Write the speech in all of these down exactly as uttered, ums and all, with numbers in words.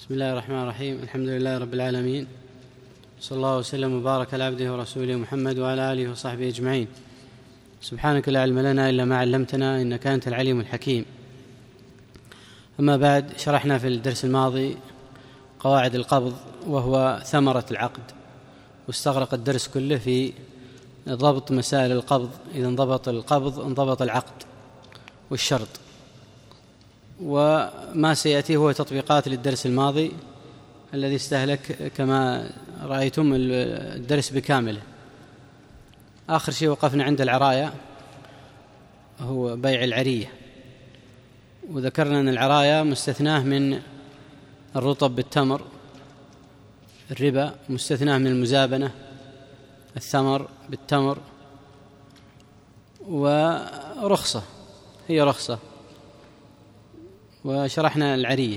بسم الله الرحمن الرحيم. الحمد لله رب العالمين، صلى الله وسلم وبارك على عبده ورسوله محمد وعلى آله وصحبه أجمعين. سبحانك لا علم لنا إلا ما علمتنا إنك أنت العليم الحكيم. أما بعد، شرحنا في الدرس الماضي قواعد القبض وهو ثمرة العقد، واستغرق الدرس كله في ضبط مسائل القبض. إذا انضبط القبض انضبط العقد والشرط. وما سيأتي هو تطبيقات للدرس الماضي الذي استهلك كما رأيتم الدرس بكامله. آخر شيء وقفنا عند العراية، هو بيع العرية، وذكرنا أن العراية مستثناه من الرطب بالتمر الربا، مستثناه من المزابنة الثمر بالتمر، ورخصة هي رخصة. وشرحنا العرية،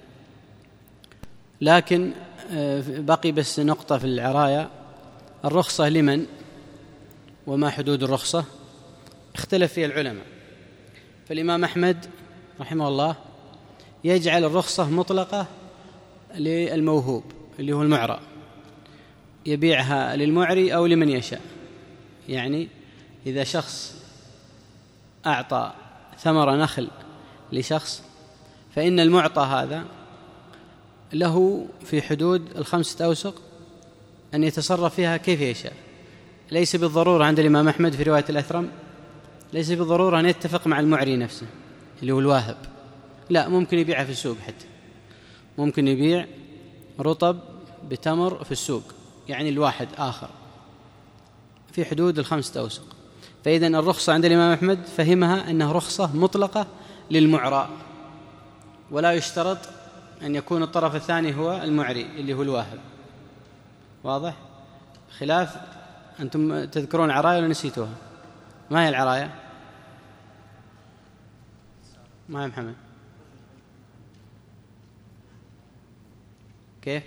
لكن بقي بس نقطة في العراية: الرخصة لمن وما حدود الرخصة؟ اختلف فيها العلماء. فالإمام أحمد رحمه الله يجعل الرخصة مطلقة للموهوب اللي هو المعرى، يبيعها للمعري أو لمن يشاء. يعني إذا شخص أعطى ثمر نخل لشخص، فإن المعطى هذا له في حدود الخمسة أوسق أن يتصرف فيها كيف يشاء. ليس بالضرورة عند الإمام أحمد في رواية الأثرم ليس بالضرورة أن يتفق مع المعري نفسه اللي هو الواهب، لا، ممكن يبيعها في السوق، حتى ممكن يبيع رطب بتمر في السوق، يعني الواحد آخر في حدود الخمسة أوسق. فإذن الرخصة عند الإمام أحمد فهمها أنها رخصة مطلقة للمعرى، ولا يشترط أن يكون الطرف الثاني هو المعري اللي هو الواهب. واضح؟ خلاف أنتم تذكرون العراية ولا نسيتوها؟ ما هي العراية؟ ما هي محمد؟ كيف؟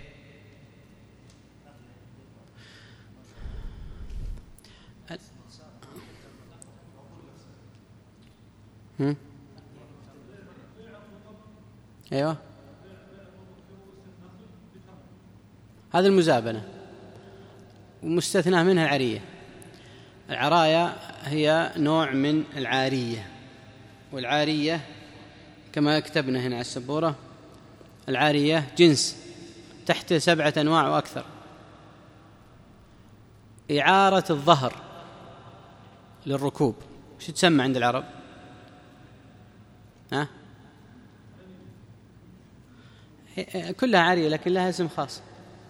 هم؟ أيوة، هذه المزابنة، ومستثنى منها العرية. العراية هي نوع من العارية، والعارية كما كتبنا هنا على السبورة: العارية جنس تحت سبعة أنواع وأكثر. إعارة الظهر للركوب شو تسمى عند العرب؟ ها؟ كلها عارية لكن لها اسم خاص.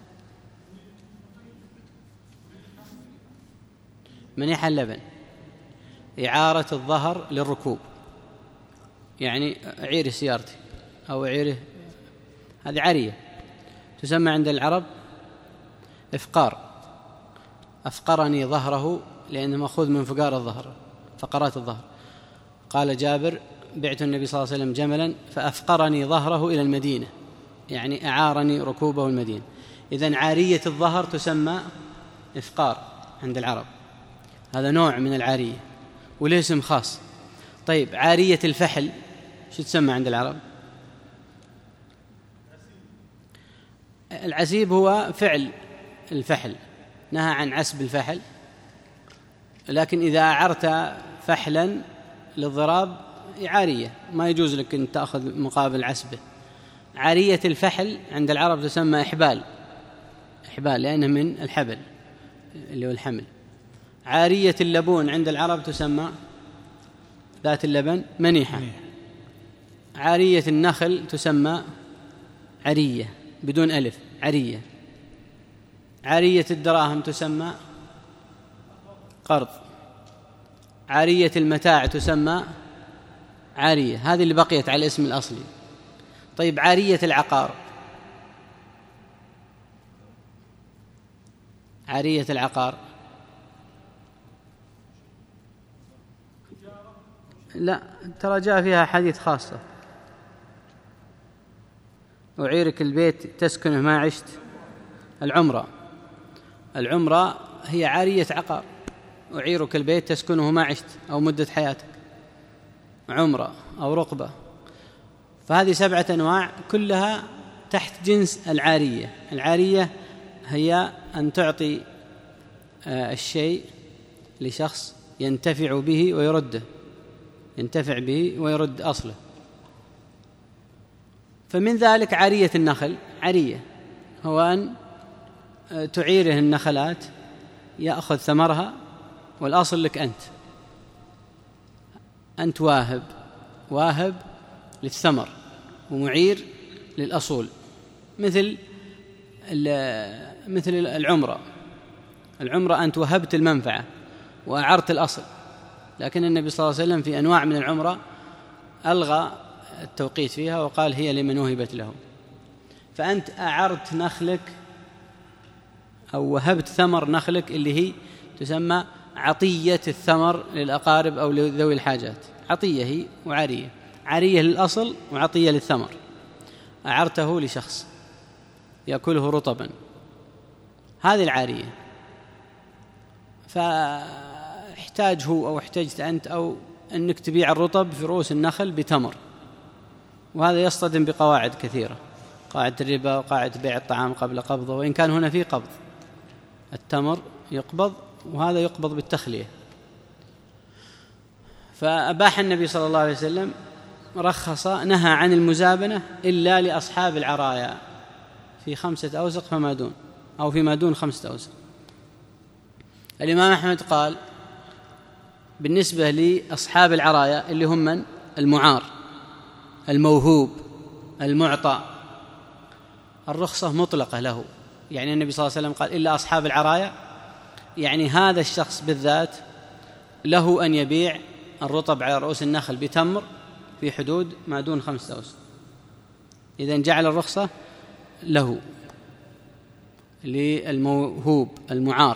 منيح اللبن، إعارة الظهر للركوب، يعني عيري سيارتي أو عيري، هذه عارية تسمى عند العرب إفقار. أفقرني ظهره، لأنه مأخوذ من فقار الظهر، فقرات الظهر. قال جابر: بعت النبي صلى الله عليه وسلم جملا فأفقرني ظهره إلى المدينة، يعني أعارني ركوبه المدينة. إذن عارية الظهر تسمى إفقار عند العرب، هذا نوع من العارية وله اسم خاص. طيب، عارية الفحل شو تسمى عند العرب؟ العسيب هو فعل الفحل، نهى عن عسب الفحل، لكن إذا أعرت فحلا للضراب عارية، ما يجوز لك أن تأخذ مقابل عسبه. عارية الفحل عند العرب تسمى إحبال، إحبال لأنه من الحبل اللي هو الحمل. عارية اللبون عند العرب تسمى ذات اللبن منيحة. عارية النخل تسمى عرية بدون ألف، عرية. عارية الدراهم تسمى قرض. عارية المتاع تسمى عارية. هذه اللي بقيت على الاسم الأصلي. طيب، عارية العقار، عارية العقار لا، ترى جاء فيها حديث خاصة: أعيرك البيت تسكنه ما عشت. العمرة، العمرة هي عارية عقار. أعيرك البيت تسكنه ما عشت أو مدة حياتك، عمرة أو رقبة. فهذه سبعة أنواع كلها تحت جنس العارية. العارية هي أن تعطي الشيء لشخص ينتفع به ويرده، ينتفع به ويرد أصله. فمن ذلك عارية النخل. عارية هو أن تعيره النخلات يأخذ ثمرها والأصل لك أنت، أنت واهب واهب للثمر ومعير للأصول، مثل مثل العمرة. العمرة أنت وهبت المنفعة وأعرت الأصل، لكن النبي صلى الله عليه وسلم في أنواع من العمرة ألغى التوقيت فيها وقال هي لمن وهبت له. فأنت أعرت نخلك أو وهبت ثمر نخلك اللي هي تسمى عطية الثمر للأقارب أو لذوي الحاجات. عطية هي وعارية، عارية للأصل وعطية للثمر. أعرته لشخص يأكله رطبا، هذه العارية. فاحتاج هو أو احتجت أنت أو أنك تبيع الرطب في رؤوس النخل بتمر، وهذا يصطدم بقواعد كثيرة، قاعدة الربا وقاعدة بيع الطعام قبل قبضه، وإن كان هنا في قبض. التمر يقبض وهذا يقبض بالتخلية. فأباح النبي صلى الله عليه وسلم، رخص، نهى عن المزابنة إلا لأصحاب العرايا في خمسة أوسق فما دون، أو فيما دون خمسة أوسق. الإمام أحمد قال بالنسبة لأصحاب العرايا اللي هم من؟ المعار، الموهوب، المعطى، الرخصة مطلقة له. يعني النبي صلى الله عليه وسلم قال إلا أصحاب العرايا، يعني هذا الشخص بالذات له أن يبيع الرطب على رؤوس النخل بتمر في حدود ما دون خمسة أوسق. إذن جعل الرخصة له للموهوب المعار.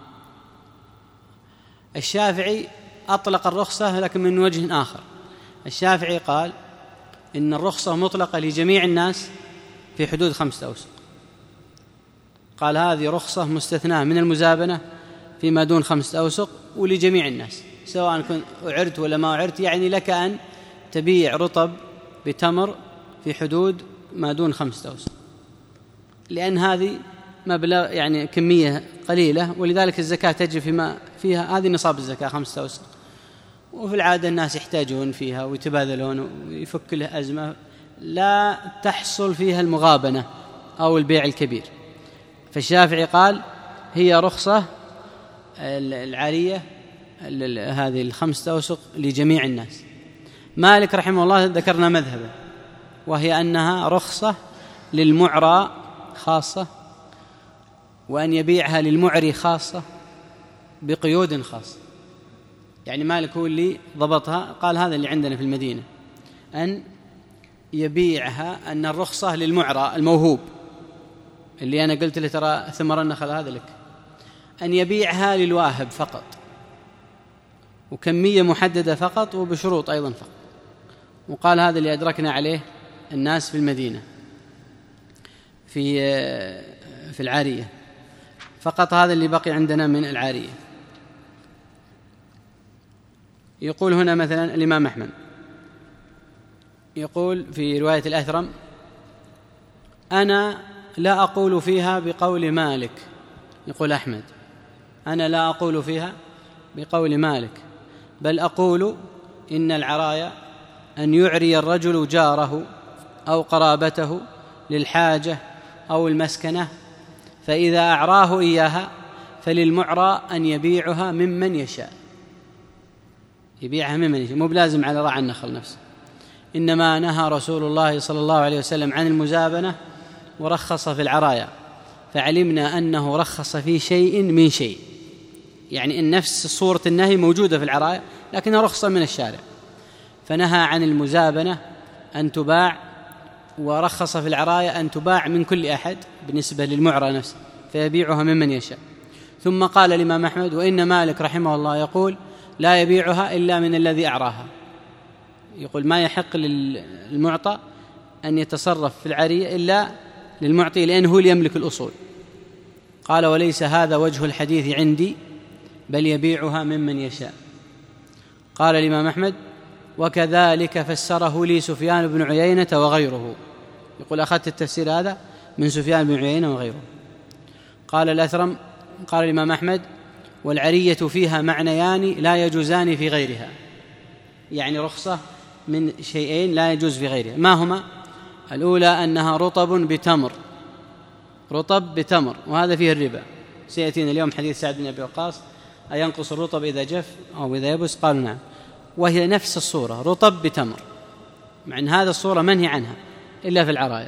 الشافعي أطلق الرخصة لكن من وجه آخر. الشافعي قال إن الرخصة مطلقة لجميع الناس في حدود خمسة أوسق. قال هذه رخصة مستثناة من المزابنة فيما دون خمسة أوسق ولجميع الناس سواء كنت أعرت ولا ما أعرت. يعني لك أن تبيع رطب بتمر في حدود ما دون خمسة أوسق، لأن هذه مبلغ يعني كمية قليلة، ولذلك الزكاة تجري فيما فيها. هذه نصاب الزكاة خمسة أوسق، وفي العادة الناس يحتاجون فيها ويتبادلون ويفك له أزمة، لا تحصل فيها المغابنة أو البيع الكبير. فالشافعي قال هي رخصة العارية هذه الخمسة أوسق لجميع الناس. مالك رحمه الله ذكرنا مذهبه، وهي أنها رخصة للمعرى خاصة، وأن يبيعها للمعري خاصة بقيود خاصة. يعني مالك هو اللي ضبطها، قال هذا اللي عندنا في المدينة، أن يبيعها، أن الرخصة للمعرى الموهوب اللي أنا قلت له ترى ثمر النخل هذا لك، أن يبيعها للواهب فقط، وكمية محددة فقط، وبشروط أيضا فقط. وقال هذا اللي أدركنا عليه الناس في المدينة في في العارية فقط، هذا اللي بقي عندنا من العارية. يقول هنا مثلا الإمام أحمد يقول في رواية الأثرم: أنا لا أقول فيها بقول مالك. يقول أحمد: أنا لا أقول فيها بقول مالك، بل أقول إن العرايا أن يعري الرجل جاره أو قرابته للحاجة أو المسكنة، فإذا أعراه إياها فللمعرى أن يبيعها ممن يشاء. يبيعها ممن يشاء، مو بلازم على راعي النخل نفسه. إنما نهى رسول الله صلى الله عليه وسلم عن المزابنة ورخص في العرايا، فعلمنا أنه رخص في شيء من شيء، يعني إن نفس صورة النهي موجودة في العرايا لكنها رخصة من الشارع. فنهى عن المزابنة أن تباع، ورخص في العرايا أن تباع من كل أحد بالنسبة للمعرى نفسه، فيبيعها ممن يشاء. ثم قال الإمام أحمد: وإن مالك رحمه الله يقول لا يبيعها إلا من الذي أعراها. يقول ما يحق للمعطى أن يتصرف في العارية إلا للمعطي، لأنه هو اللي يملك الأصول. قال: وليس هذا وجه الحديث عندي، بل يبيعها ممن يشاء. قال الإمام أحمد: وكذلك فسره لي سفيان بن عيينة وغيره. يقول أخذت التفسير هذا من سفيان بن عيينة وغيره. قال الأثرم قال الإمام أحمد: والعرية فيها معنيان لا يجوزان في غيرها، يعني رخصة من شيئين لا يجوز في غيرها. ما هما؟ الأولى أنها رطب بتمر، رطب بتمر، وهذا فيه الربا. سيأتينا اليوم حديث سعد بن أبي وقاص: أينقص الرطب إذا جف أو إذا يبس؟ قالوا نعم. وهي نفس الصورة، رطب بتمر، مع أن هذا الصورة منهي عنها إلا في العرايا.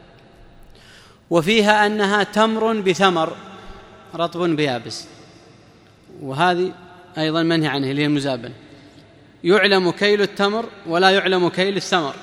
وفيها أنها تمر بثمر، رطب بيابس، وهذه أيضا منهي عنه اللي هي المزابنة. يعلم كيل التمر ولا يعلم كيل الثمر.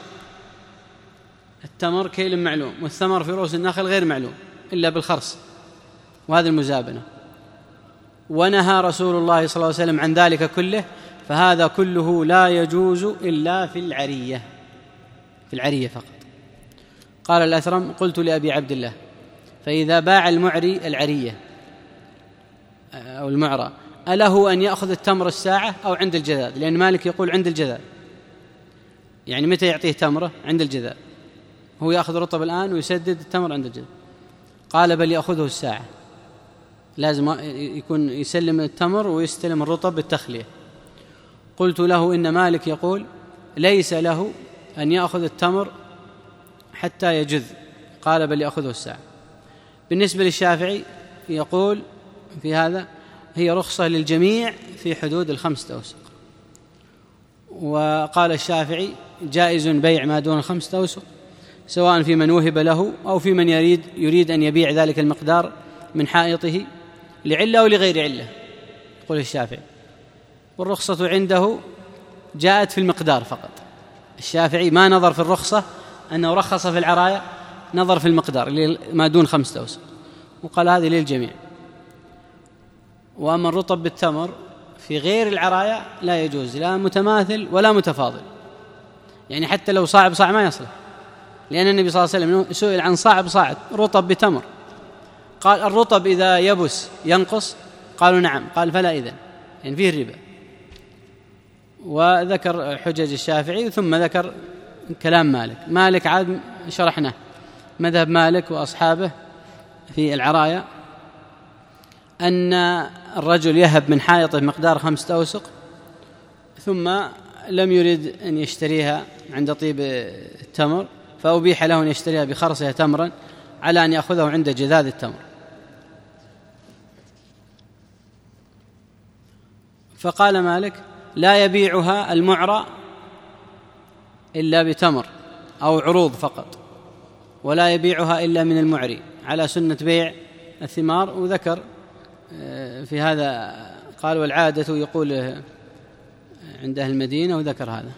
التمر كيل معلوم، والثمر في رؤوس النخل غير معلوم إلا بالخرص، وهذه المزابنة. ونهى رسول الله صلى الله عليه وسلم عن ذلك كله، فهذا كله لا يجوز إلا في العرية، في العرية فقط. قال الأثرم: قلت لأبي عبد الله: فإذا باع المعري العرية أو المعرى أله أن يأخذ التمر الساعة أو عند الجذاذ؟ لأن مالك يقول عند الجذاذ، يعني متى يعطيه تمره؟ عند الجذاذ، هو يأخذ رطب الآن ويسدد التمر عند الجذاذ. قال: بل يأخذه الساعة، لازم يكون يسلم التمر ويستلم الرطب بالتخلية. قلت له: إن مالك يقول ليس له أن يأخذ التمر حتى يجذ. قال: بل يأخذه الساعة. بالنسبة للشافعي يقول في هذا هي رخصة للجميع في حدود الخمسة أوسق. وقال الشافعي: جائز بيع ما دون الخمسة أوسق، سواء في من وهب له أو في من يريد يريد أن يبيع ذلك المقدار من حائطه لعلة أو لغير علة، يقول الشافعي. والرخصة عنده جاءت في المقدار فقط. الشافعي ما نظر في الرخصة أنه رخص في العرايا، نظر في المقدار ما دون خمسة أوسق، وقال هذه للجميع. وأما الرطب بالتمر في غير العرايا لا يجوز، لا متماثل ولا متفاضل، يعني حتى لو صاع بصاع ما يصلح، لأن النبي صلى الله عليه وسلم سئل عن صاع بصاع رطب بتمر، قال: الرطب إذا يبس ينقص؟ قالوا نعم. قال: فلا إذن، يعني فيه الربا. وذكر حجج الشافعي ثم ذكر كلام مالك. مالك عاد شرحنا مذهب مالك وأصحابه في العرايا، أن الرجل يهب من حائطه مقدار خمسة أوسق ثم لم يرد أن يشتريها عند طيب التمر، فأبيح له أن يشتريها بخرصها تمرا على أن يأخذه عند جذاذ التمر. فقال مالك: لا يبيعها المعرى إلا بتمر أو عروض فقط، ولا يبيعها إلا من المعري على سنة بيع الثمار. وذكر في هذا قال: والعادة يقول عند أهل المدينة، وذكر هذا.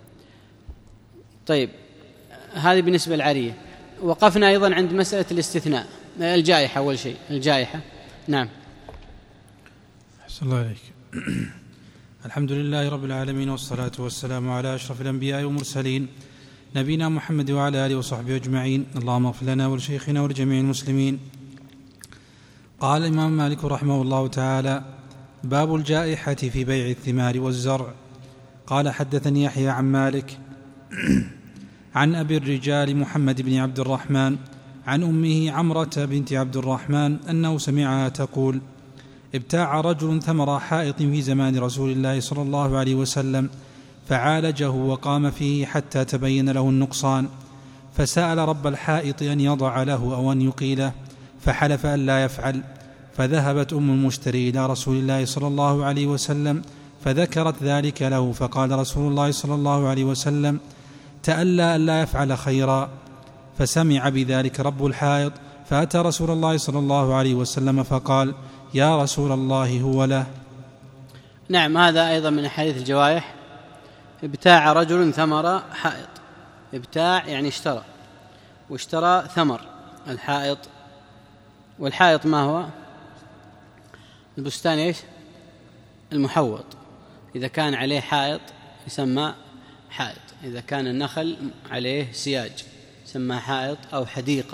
طيب، هذه بالنسبة للعرية. وقفنا أيضا عند مسألة الاستثناء، الجائحة. أول شيء الجائحة. نعم. أحسن الله عليك. الحمد لله رب العالمين، والصلاة والسلام على أشرف الأنبياء والمرسلين، نبينا محمد وعلى آله وصحبه أجمعين. اللهم اغفر لنا ولشيخنا ولجميع المسلمين. قال الإمام مالك رحمه الله تعالى: باب الجائحة في بيع الثمار والزرع. قال: حدثني يحيى عن مالك عن أبي الرجال محمد بن عبد الرحمن عن أمه عمرة بنت عبد الرحمن أنه سمعها تقول: ابتاع رجل ثمر حائط في زمان رسول الله صلى الله عليه وسلم، فعالجه وقام فيه حتى تبين له النقصان، فسأل رب الحائط أن يضع له أو أن يقيله، فحلف أن لا يفعل. فذهبت أم المشتري إلى رسول الله صلى الله عليه وسلم فذكرت ذلك له، فقال رسول الله صلى الله عليه وسلم: تألى أن لا يفعل خيرا. فسمع بذلك رب الحائط، فأتى رسول الله صلى الله عليه وسلم فقال: يا رسول الله هو له. نعم، هذا أيضا من أحاديث الجوائح. ابتاع رجل ثمر حائط، ابتاع يعني اشترى، واشترى ثمر الحائط. والحائط ما هو؟ البستان ايش؟ المحوط. إذا كان عليه حائط يسمى حائط، إذا كان النخل عليه سياج يسمى حائط أو حديقة.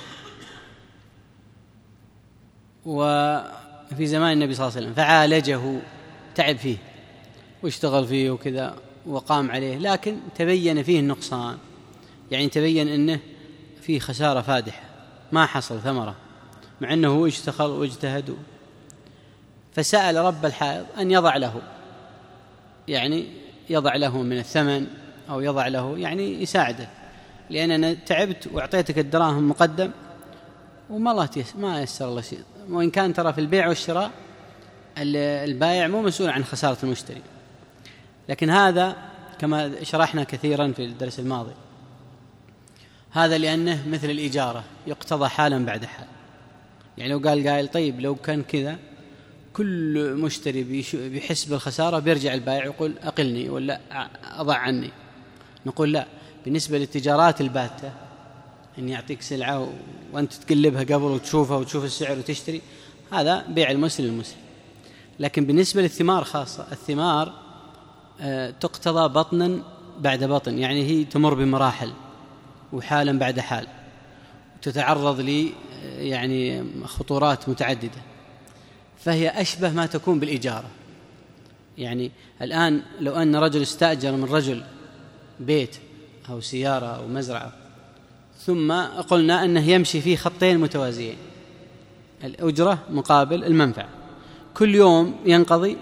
وفي زمان النبي صلى الله عليه وسلم فعالجه، تعب فيه واشتغل فيه وكذا وقام عليه، لكن تبين فيه النقصان، يعني تبين أنه فيه خسارة فادحة، ما حصل ثمرة مع أنه هو اشتغل واجتهد، فسأل رب الحائط أن يضع له، يعني يضع له من الثمن أو يضع له يعني يساعده، لأن أنا تعبت وأعطيتك الدراهم مقدم وما الله ما يسر الله شيء. وإن كان ترى في البيع والشراء البائع مو مسؤول عن خسارة المشتري، لكن هذا كما شرحنا كثيرا في الدرس الماضي، هذا لأنه مثل الإجارة يقتضى حالا بعد حال. يعني لو قال قائل طيب لو كان كذا كل مشتري بيحس بالخسارة بيرجع البائع يقول أقلني ولا أضع عني، نقول لا، بالنسبة للتجارات الباتة أن يعطيك سلعة وأنت تقلبها قبل وتشوفها وتشوف السعر وتشتري، هذا بيع المسلم المسلم. لكن بالنسبة للثمار خاصة، الثمار تقتضى بطنا بعد بطن، يعني هي تمر بمراحل وحالا بعد حال، وتتعرض لي يعني خطورات متعددة، فهي أشبه ما تكون بالإجارة. يعني الآن لو أن رجل استأجر من رجل بيت أو سيارة أو مزرعة، ثم قلنا أنه يمشي فيه خطين متوازيين، الأجرة مقابل المنفعة، كل يوم ينقضي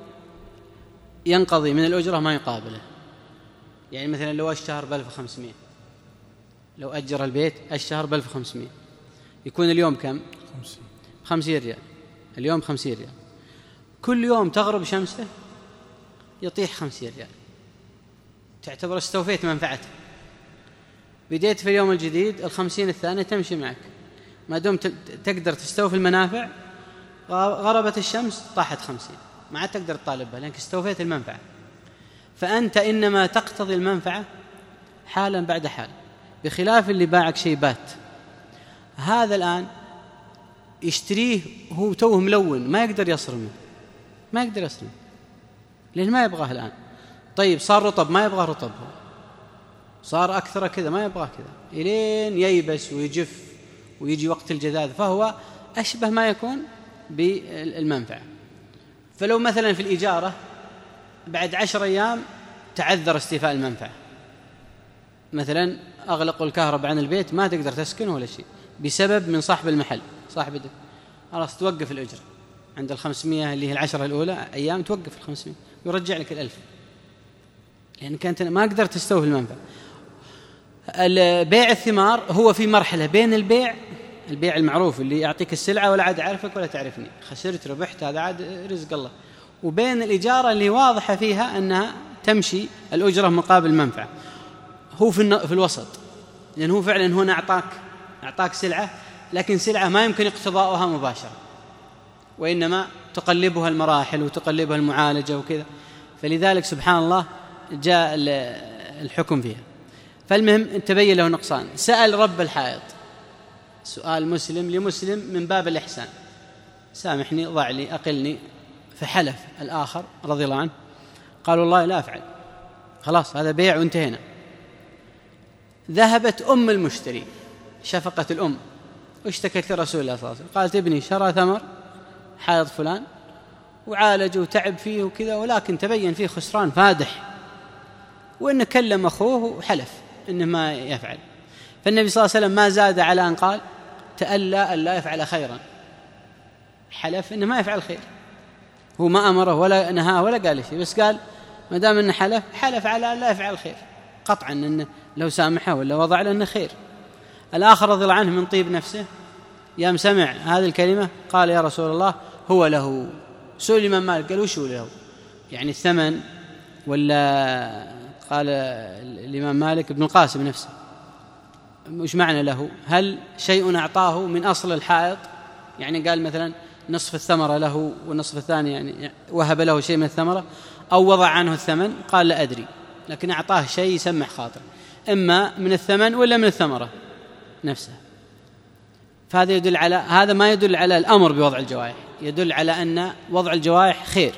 ينقضي من الأجرة ما يقابله. يعني مثلا لو الشهر بألف وخمسمائة، لو أجر البيت الشهر بألف وخمسمائة، يكون اليوم كم؟ خمسين ريال، اليوم خمسين ريال، كل يوم تغرب شمسه يطيح خمسين ريال، تعتبر استوفيت منفعته. بديت في اليوم الجديد الخمسين الثانية تمشي معك، ما دام تقدر تستوفي المنافع، غربت الشمس طاحت خمسين، ما عاد تقدر تطالبها لأنك استوفيت المنفعة. فأنت إنما تقتضي المنفعة حالا بعد حال، بخلاف اللي باعك شيء بات. هذا الآن يشتريه هو توه ملون، ما يقدر يصرمه، ما يقدر يصرمه لأن ما يبغاه الآن. طيب صار رطب، ما يبغى رطب، صار أكثر كذا، ما يبغاه كذا، إلين ييبس ويجف ويجي وقت الجذاذ، فهو أشبه ما يكون بالمنفعة. فلو مثلا في الإجارة بعد عشر أيام تعذر استيفاء المنفعة، مثلا أغلقوا الكهرباء عن البيت ما تقدر تسكنه ولا شيء بسبب من صاحب المحل، صاحب الدك، خلاص توقف الأجرة عند الخمسمية اللي هي العشرة الأولى أيام، توقف الخمسمية ويرجع لك الألف، لأن كانت ما قدرت تستوفي المنفعة. البيع الثمار هو في مرحلة بين البيع البيع المعروف اللي يعطيك السلعة ولا عاد أعرفك ولا تعرفني، خسرت ربحت هذا عاد رزق الله، وبين الإجارة اللي واضحة فيها أنها تمشي الأجرة مقابل منفعة. هو في, في الوسط، لأن هو فعلا هنا أعطاك أعطاك سلعة، لكن سلعة ما يمكن اقتضاؤها مباشرة، وإنما تقلبها المراحل وتقلبها المعالجة وكذا، فلذلك سبحان الله جاء الحكم فيها. فالمهم تبين له نقصان. سأل رب الحائط سؤال مسلم لمسلم من باب الإحسان، سامحني ضع لي أقلني، فحلف الآخر رضي الله عنه قال والله لا أفعل، خلاص هذا بيع وانتهينا. ذهبت أم المشتري، شفقة الأم، واشتكت لرسول الله صلى الله عليه وسلم، قالت ابني شرى ثمر حائط فلان وعالج وتعب فيه وكذا، ولكن تبين فيه خسران فادح، وإن كلم أخوه وحلف إنه ما يفعل. فالنبي صلى الله عليه وسلم ما زاد على أن قال تألى أن لا يفعل خيرا، حلف إنه ما يفعل خير، هو ما أمره ولا نهاه ولا قال شيء، بس قال ما دام إنه حلف حلف على أن لا يفعل خير، قطعا إنه لو سامحه ولا وضع لأنه خير. الآخر رضي الله عنه من طيب نفسه يوم سمع هذه الكلمة قال يا رسول الله هو له. سئل الإمام مالك قال وش هو له، يعني الثمن ولا؟ قال الإمام مالك ابن القاسم نفسه وش معنى له؟ هل شيء أعطاه من أصل الحائط، يعني قال مثلا نصف الثمرة له والنصف الثاني يعني وهب له شيء من الثمرة، أو وضع عنه الثمن؟ قال لا أدري، لكن أعطاه شيء يسمح خاطر، إما من الثمن ولا من الثمرة نفسها. فهذا يدل على هذا ما يدل على الأمر بوضع الجوائح، يدل على أن وضع الجوائح خير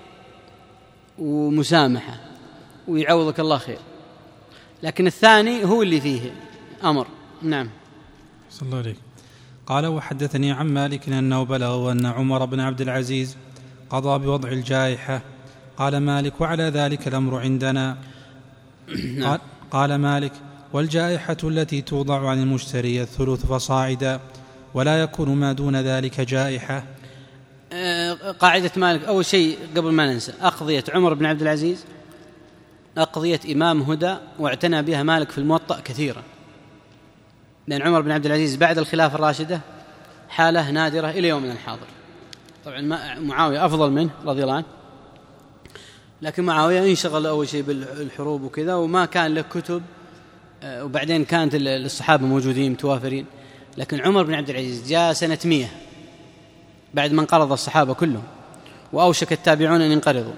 ومسامحة ويعوضك الله خير، لكن الثاني هو اللي فيه أمر. نعم. صلى الله عليه. قال وحدثني عن مالك أنه بلغ أن عمر بن عبد العزيز قضى بوضع الجائحة. قال مالك وعلى ذلك الأمر عندنا. نعم. قال مالك والجائحة التي توضع عن المشتري الثلث فصاعدا، ولا يكون ما دون ذلك جائحة. قاعدة مالك أول شيء قبل ما ننسى، أقضية عمر بن عبد العزيز أقضية إمام هدى واعتنى بها مالك في الموطأ كثيرا، لأن عمر بن عبد العزيز بعد الخلافة الراشدة حالة نادرة إلى يومنا الحاضر. طبعا معاوية أفضل منه رضي الله عنه، لكن معاوية انشغل أول شيء بالحروب وكذا وما كان له كتب، وبعدين كانت الصحابة موجودين متوافرين. لكن عمر بن عبد العزيز جاء سنة مية بعد ما انقرض الصحابة كلهم وأوشك التابعون أن ينقرضوا،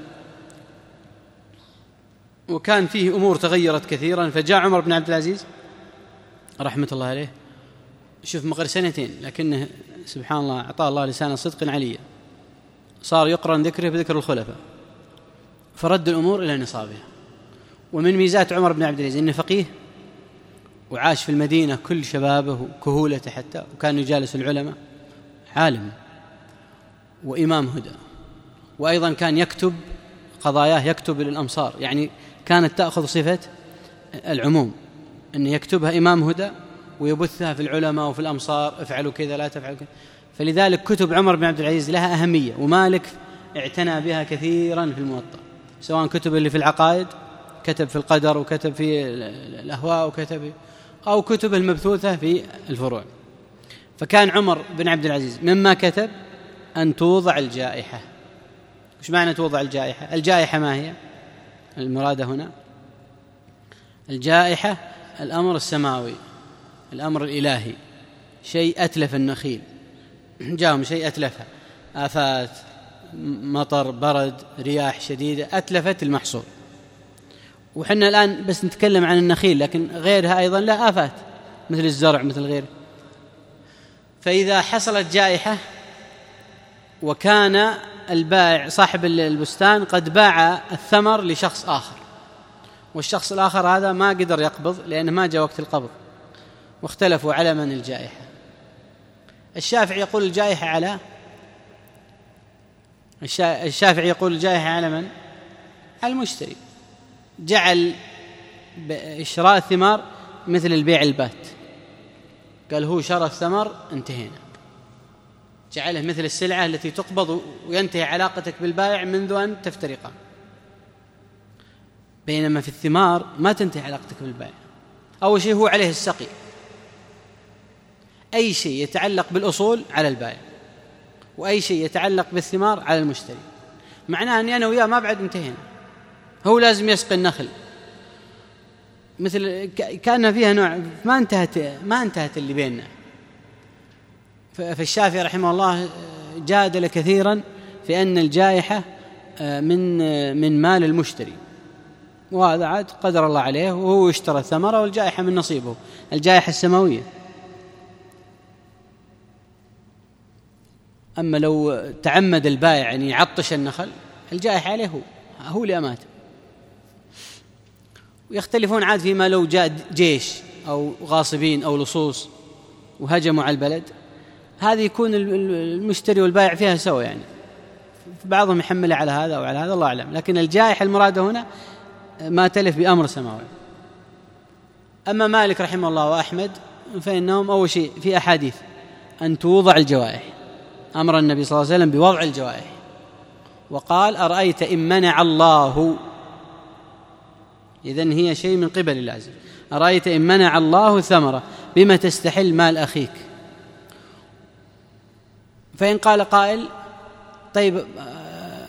وكان فيه أمور تغيرت كثيرا. فجاء عمر بن عبد العزيز رحمة الله عليه، شوف مقر سنتين لكنه سبحان الله أعطاه الله لسان صدق عليا، صار يقرن ذكره بذكر الخلفاء، فرد الأمور إلى نصابها. ومن ميزات عمر بن عبد العزيز إنه فقيه وعاش في المدينة كل شبابه وكهولته حتى، وكان يجالس العلماء، عالم وإمام هدى، وأيضا كان يكتب قضاياه، يكتب للأمصار، يعني كانت تأخذ صفة العموم أن يكتبها إمام هدى ويبثها في العلماء وفي الأمصار، افعلوا كذا لا تفعلوا كذا. فلذلك كتب عمر بن عبد العزيز لها أهمية، ومالك اعتنى بها كثيرا في الموطأ، سواء كتب اللي في العقائد، كتب في القدر وكتب في الأهواء وكتب، أو كتب المبثوثة في الفروع. فكان عمر بن عبد العزيز مما كتب أن توضع الجائحة. وش معنى توضع الجائحة؟ الجائحة ما هي المراد هنا؟ الجائحة الأمر السماوي، الأمر الإلهي، شيء أتلف النخيل، جاءهم شيء أتلفها، آفات، مطر، برد، رياح شديدة أتلفت المحصول. وحنا الآن بس نتكلم عن النخيل، لكن غيرها أيضا لا آفات مثل الزرع مثل غيره. فإذا حصلت جائحة وكان البائع صاحب البستان قد باع الثمر لشخص آخر، والشخص الآخر هذا ما قدر يقبض لأنه ما جاء وقت القبض، واختلفوا على من الجائحة. الشافعي يقول الجائحة على الشافعي يقول الجائحة على من؟ على المشتري. جعل شراء الثمار مثل البيع البات، قال هو شرى الثمر انتهينا، جعله مثل السلعة التي تقبض وينتهي علاقتك بالبائع منذ أن تفترقا. بينما في الثمار ما تنتهي علاقتك بالبائع. أول شيء هو عليه السقي، أي شيء يتعلق بالأصول على البائع، وأي شيء يتعلق بالثمار على المشتري. معناه أني أنا وياه ما بعد انتهينا، هو لازم يسقي النخل، مثل كان فيها نوع ما انتهت ما انتهت اللي بيننا. فالشافعي رحمه الله جادل كثيرا في أن الجائحة من من مال المشتري، وهذا عاد قدر الله عليه، وهو اشترى الثمرة والجائحة من نصيبه، الجائحة السماوية. أما لو تعمد البائع أن يعطش النخل الجائحة عليه، هو هو اللي أمات. ويختلفون عاد فيما لو جاء جيش أو غاصبين أو لصوص وهجموا على البلد، هذه يكون المشتري والبائع فيها سوا، يعني بعضهم يحمله على هذا أو على هذا الله أعلم. لكن الجائحة المرادة هنا ما تلف بأمر سماوي. أما مالك رحمه الله وأحمد فإنهم أول شيء في أحاديث أن توضع الجوائح، أمر النبي صلى الله عليه وسلم بوضع الجوائح، وقال أرأيت إن منع الله، إذن هي شيء من قبل الله، أرأيت إن منع الله ثمرة بما تستحل مال أخيك. فإن قال قائل طيب آآ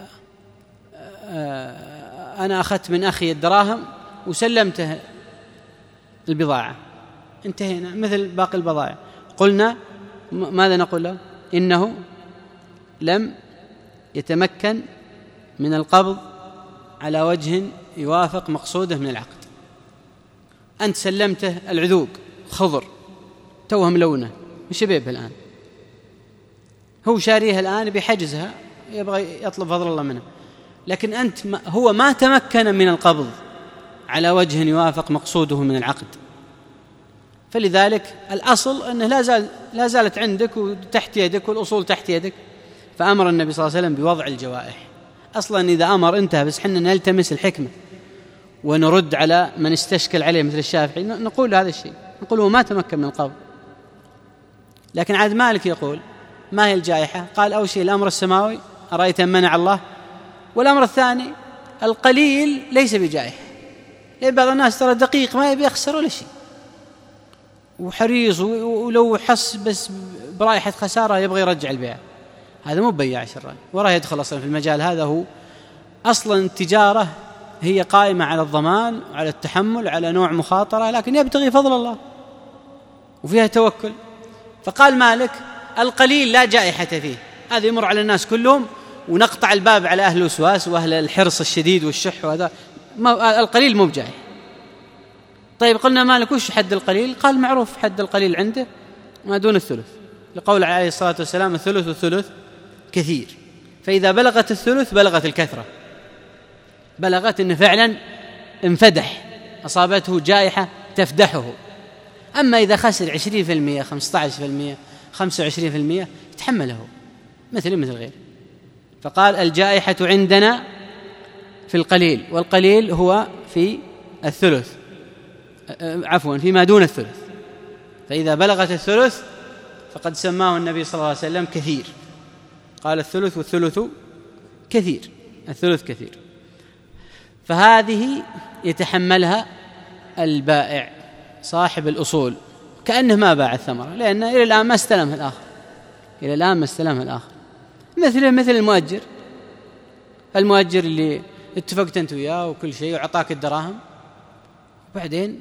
آآ أنا أخذت من أخي الدراهم وسلمته البضاعة، انتهينا مثل باقي البضائع، قلنا ماذا نقول له؟ إنه لم يتمكن من القبض على وجه يوافق مقصوده من العقد. أنت سلمته العذوق خضر توه ملونه وشبيبه، الآن هو شاريها الآن بحجزها يبغى يطلب فضل الله منه، لكن أنت ما هو ما تمكن من القبض على وجه يوافق مقصوده من العقد. فلذلك الأصل أنه لا زال لا زالت عندك وتحت يدك والأصول تحت يدك. فأمر النبي صلى الله عليه وسلم بوضع الجوائح. أصلا إذا أمر انتهى، بس حنا نلتمس الحكمة ونرد على من استشكل عليه مثل الشافعي، نقول هذا الشيء، نقول هو ما تمكن من القبض. لكن عاد مالك يقول ما هي الجائحة؟ قال أول شيء الأمر السماوي أرأيت أن منع الله، والأمر الثاني القليل ليس بجائحة. لأن بعض الناس ترى دقيق ما يبي يخسر ولا شيء وحريص، ولو حس بس برائحة خسارة يبغى يرجع البيع، هذا مو بياع شراني وراه يدخل أصلا في المجال هذا. هو أصلا التجارة هي قائمة على الضمان وعلى التحمل على نوع مخاطرة، لكن يبتغي فضل الله وفيها توكل. فقال مالك القليل لا جائحة فيه، هذا يمر على الناس كلهم ونقطع الباب على أهل الوسواس وأهل الحرص الشديد والشح، وهذا القليل مو بجائحة. طيب قلنا مالك وش حد القليل؟ قال معروف حد القليل عنده ما دون الثلث، لقول عليه الصلاة والسلام الثلث والثلث كثير. فإذا بلغت الثلث بلغت الكثرة، بلغت إن فعلا انفدح، أصابته جائحة تفدحه. أما إذا خسر عشرين في المئة خمسة عشر في المئة خمسة وعشرين في المئة يتحمله مثل مثل غيره. فقال الجائحة عندنا في القليل، والقليل هو في الثلث، عفوا فيما دون الثلث. فإذا بلغت الثلث فقد سماه النبي صلى الله عليه وسلم كثير، قال الثلث والثلث كثير، الثلث كثير. فهذه يتحملها البائع صاحب الأصول كأنه ما باع الثمرة، لأنه إلى الآن ما استلمها الآخر، إلى الآن ما استلمها الآخر. مثل مثل المؤجر، المؤجر اللي اتفقت أنت وياه وكل شيء وعطاك الدراهم، وبعدين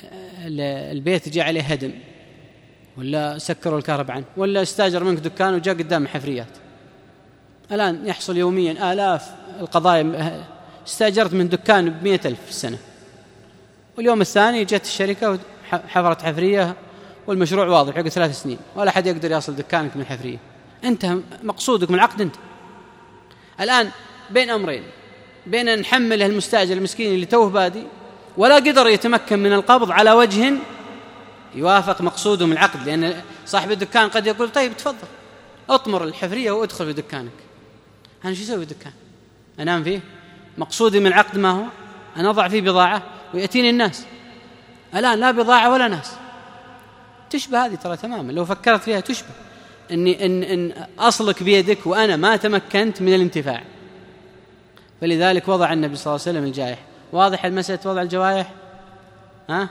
البيت جاء عليه هدم، ولا سكروا الكهرباء عنه، ولا استاجر منك دكان وجاء قدام حفريات. الآن يحصل يوميا آلاف القضايا، استاجرت من دكان بمئة ألف في السنة، واليوم الثاني جت الشركة وحفرت حفرية والمشروع واضح يقعد ثلاث سنين ولا حد يقدر يصل دكانك من الحفرية. أنت مقصودك من العقد أنت. الآن بين أمرين، بين أن نحمله المستاجر المسكين اللي توه بادي ولا قدر يتمكن من القبض على وجه يوافق مقصوده من العقد، لأن صاحب الدكان قد يقول طيب تفضل أطمر الحفرية وادخل في دكانك، أنا شو أسوي في الدكان؟ أنام فيه؟ مقصودي من العقد ما هو أن أضع فيه بضاعة ويأتيني الناس. الآن لا بضاعة ولا ناس، تشبه هذه ترى تماما لو فكرت فيها، تشبه إني إن, إن أصلك بيدك وأنا ما تمكنت من الانتفاع. فلذلك وضع النبي صلى الله عليه وسلم الجائحة. واضح المسألة وضع الجوائح؟ ها؟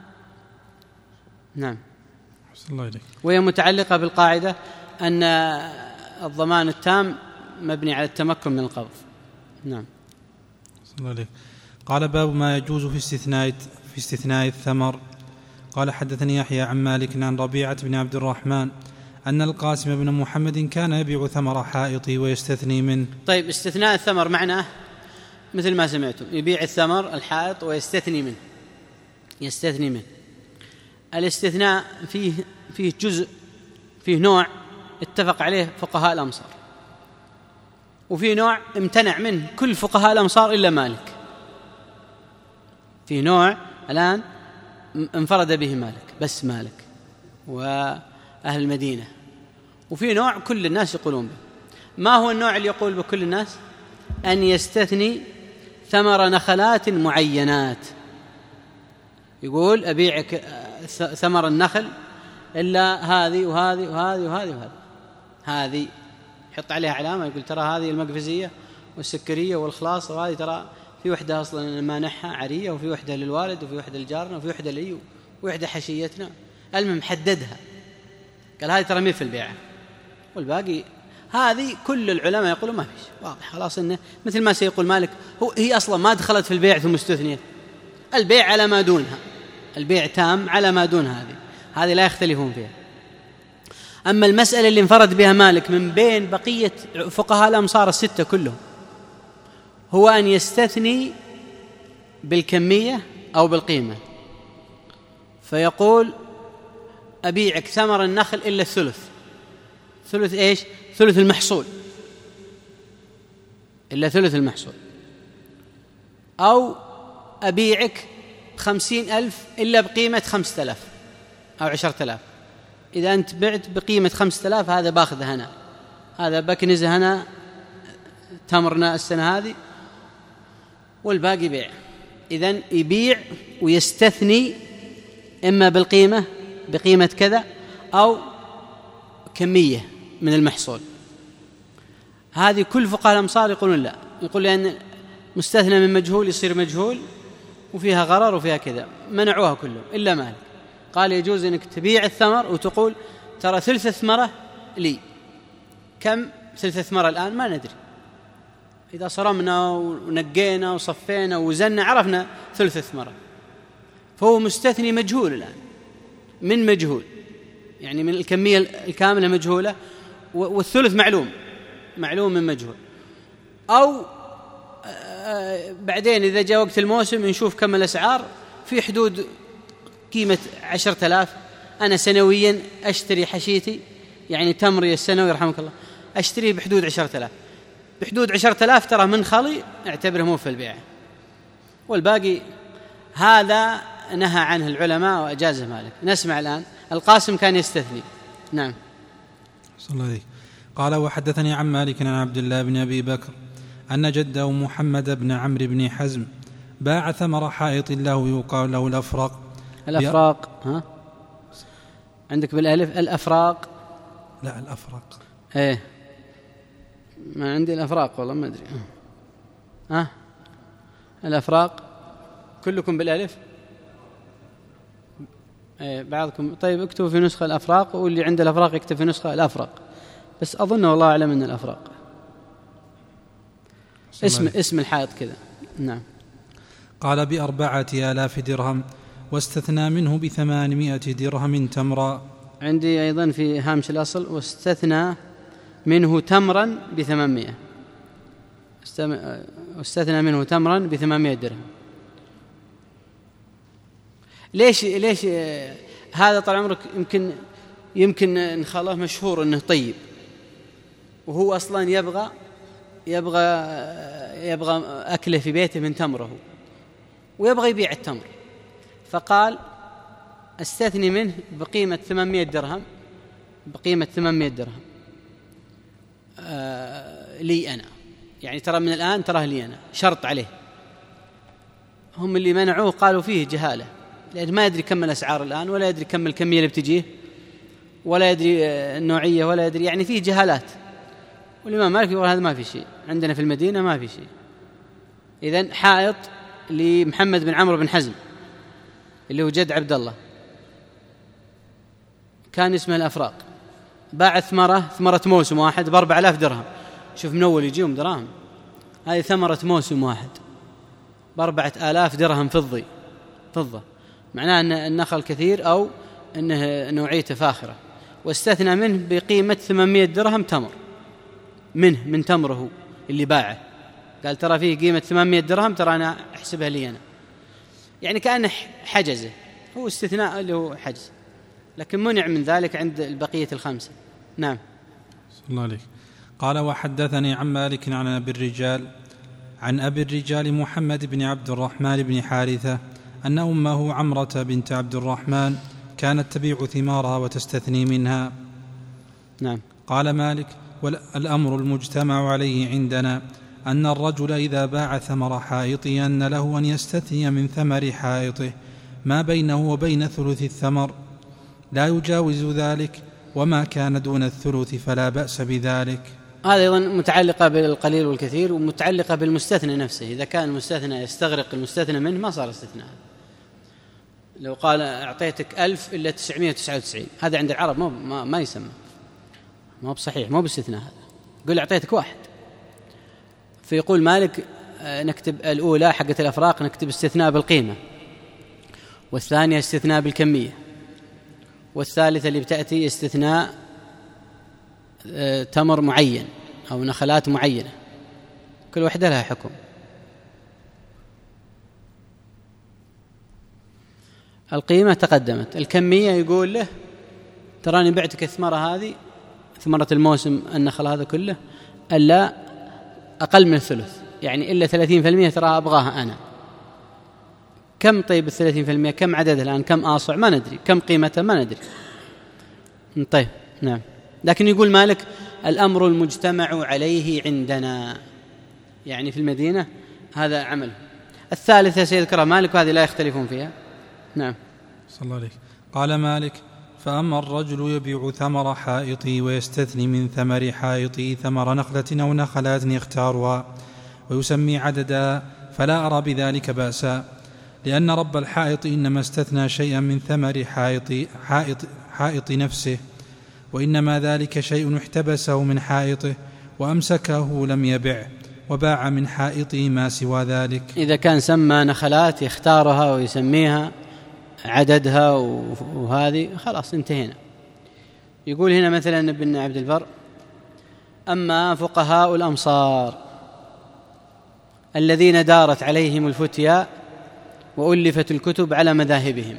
نعم. الله إليك. وهي متعلقة بالقاعدة أن الضمان التام مبني على التمكن من القبض. نعم. الله إليك. قال باب ما يجوز في استثناء في استثناء الثمر. قال حدثني يحيى عن مالك عن ربيعة بن عبد الرحمن أن القاسم بن محمد كان يبيع ثمر حائطي ويستثني منه. طيب استثناء الثمر معناه مثل ما سمعتم، يبيع الثمر الحائط ويستثني منه، يستثني منه. الاستثناء فيه فيه جزء، فيه نوع اتفق عليه فقهاء الأمصار، وفيه نوع امتنع منه كل فقهاء الأمصار إلا مالك. فيه نوع الآن انفرد به مالك، بس مالك وأهل المدينة، وفيه نوع كل الناس يقولون به. ما هو النوع اللي يقول بكل الناس؟ أن يستثني ثمر نخلات معينات، يقول أبيعك ثمر النخل إلا هذه وهذه وهذه وهذه وهذه، هذه يحط عليها علامة يقول ترى هذه المقفزية والسكرية والخلاصة، وهذه ترى في وحدة أصلا مانحها عرية، وفي وحدة للوالد، وفي وحدة لجارنا، وفي وحدة لي، ووحدة حشيتنا. المهم حددها، قال هذه ترى مية في البيعة، والباقي هذه كل العلماء يقولوا ما فيش، واضح خلاص إنه مثل ما سيقول مالك، هو هي أصلا ما دخلت في البيع ثم استثنيت، البيع على ما دونها، البيع تام على ما دون هذه، هذه لا يختلفون فيها. أما المسألة اللي انفرد بها مالك من بين بقية فقهاء الأمصار الستة كلهم، هو أن يستثني بالكمية أو بالقيمة، فيقول أبيعك ثمر النخل إلا الثلث، ثلث إيش؟ ثلث المحصول، إلا ثلث المحصول. أو أبيعك خمسين ألف إلا بقيمة خمسة آلاف أو عشرة آلاف. إذا أنت بعت بقيمة خمسة آلاف هذا باخذ هنا، هذا بكنز هنا تمرنا السنة هذه، والباقي بيع. إذن يبيع ويستثني إما بالقيمة بقيمة كذا أو كمية من المحصول. هذه كل فقهاء الأمصار يقولون لا، يقول لأن مستثنى من مجهول يصير مجهول وفيها غرر وفيها كذا، منعوها كلهم إلا مالك قال يجوز أنك تبيع الثمر وتقول ترى ثلث الثمرة لي. كم ثلث الثمرة الآن؟ ما ندري، إذا صرمنا ونقينا وصفينا ووزننا عرفنا ثلث الثمرة، فهو مستثني مجهول الآن من مجهول، يعني من الكمية الكاملة مجهولة والثلث معلوم معلوم من مجهول. أو بعدين إذا جاء وقت الموسم نشوف كم الأسعار في حدود قيمة عشرة آلاف. أنا سنويا أشتري حشيتي يعني تمري السنوي رحمك الله أشتريه بحدود عشرة آلاف، بحدود عشرة آلاف ترى من خلي اعتبره مو في البيع، والباقي هذا نهى عنه العلماء وأجازه مالك. نسمع الآن القاسم كان يستثني. نعم. صلى الله عليه. قال وحدثني عن مالك عن عبد الله بن أبي بكر أن جده محمد بن عمرو بن حزم باع ثمر حائط له يقال له الأفراق. الأفراق ها عندك بالألف الأفراق؟ لا الأفراق. ايه ما عندي الأفراق والله ما أدري. ها الأفراق كلكم بالألف؟ ايه بعضكم. طيب اكتبوا في نسخة الأفراق، واللي عنده الأفراق يكتب في نسخة الأفرق، بس أظن والله أعلم أن الأفراق اسم اسم الحائط كذا. نعم. قال بأربعة آلاف درهم واستثنى منه بثمانمائة درهم تمرا. عندي أيضا في هامش الأصل واستثنى منه تمرا بثمانمائة، واستثنى منه تمرا بثمانمائة درهم. ليش ليش هذا طال عمرك يمكن يمكن نخلاه مشهور انه طيب، وهو اصلا يبغى يبغى يبغى اكله في بيته من تمره ويبغى يبيع التمر، فقال استثني منه بقيمة ثمانمائة درهم، بقيمة ثمانمائة درهم آه لي أنا، يعني ترى من الآن تراه لي أنا، شرط عليه. هم اللي منعوه قالوا فيه جهالة، لأن ما يدري كم الأسعار الآن، ولا يدري كم الكمية اللي بتجيه، ولا يدري النوعية، ولا يدري، يعني فيه جهالات. والإمام مالك يقول هذا ما في شيء عندنا في المدينة، ما في شيء. إذن حائط لمحمد بن عمرو بن حزم اللي هو جد عبد الله، كان اسمه الأفراق، باع ثمرة ثمرة موسم واحد بأربع آلاف درهم. شوف من أول يجيهم دراهم، هذه ثمرة موسم واحد بأربعة آلاف درهم فضي فضة، معناه أن النخل كثير أو أنه نوعيته فاخرة. واستثنى منه بقيمة ثمانمائة درهم تمر منه من تمره اللي باعه، قال ترى فيه قيمة ثمانمائة درهم، ترى أنا أحسبها لي أنا، يعني كأنه حجزه، هو استثناء اللي هو حجز، لكن منع من ذلك عند البقية الخمسة. نعم. صلى الله عليه. قال وحدثني عن مالك عن أبي الرجال عن أبي الرجال محمد بن عبد الرحمن بن حارثة أن أمه عمرة بنت عبد الرحمن كانت تبيع ثمارها وتستثني منها. نعم. قال مالك والأمر المجتمع عليه عندنا أن الرجل إذا باع ثمر حائطه أن له أن يستثني من ثمر حائطه ما بينه وبين ثلث الثمر لا يجاوز ذلك، وما كان دون الثلث فلا بأس بذلك. هذا أيضا متعلقة بالقليل والكثير، ومتعلقة بالمستثنى نفسه. إذا كان المستثنى يستغرق المستثنى منه ما صار استثناء. لو قال أعطيتك ألف إلا تسعمائة وتسعة وتسعين، هذا عند العرب ما, ما, ما يسمى، ما بصحيح، ما باستثناء. هذا قل أعطيتك واحد. فيقول مالك نكتب الأولى حقة الأفراق نكتب استثناء بالقيمة، والثانية استثناء بالكمية، والثالثة اللي بتأتي استثناء تمر معين أو نخلات معينة، كل واحدة لها حكم. القيمة تقدمت، الكمية يقول له تراني بعتك الثمرة هذه، ثمرة الموسم النخل هذا كله، ألا أقل من الثلث، يعني إلا ثلاثين في المئة ترى أبغاها أنا. كم طيب الثلاثين في المئة؟ كم عددها الآن؟ كم آصع؟ ما ندري. كم قيمتها؟ ما ندري. طيب نعم. لكن يقول مالك الأمر المجتمع عليه عندنا، يعني في المدينة هذا عمل. الثالثة سيذكرها مالك وهذه لا يختلفون فيها. نعم. صلى الله عليه. قال مالك: فأما الرجل يبيع ثمر حائطه ويستثني من ثمر حائطه ثمر نخلة أو نخلات يختارها ويسمي عددا فلا أرى بذلك بأسا، لأن رب الحائط إنما استثنى شيئا من ثمر حائط, حائط, حائط نفسه، وإنما ذلك شيء احتبسه من حائطه وأمسكه لم يبع، وباع من حائطه ما سوى ذلك. إذا كان سمى نخلات يختارها ويسميها عددها وهذه خلاص انتهينا. يقول هنا مثلا ابن عبد البر: أما فقهاء الأمصار الذين دارت عليهم الفتيا وألفت الكتب على مذاهبهم،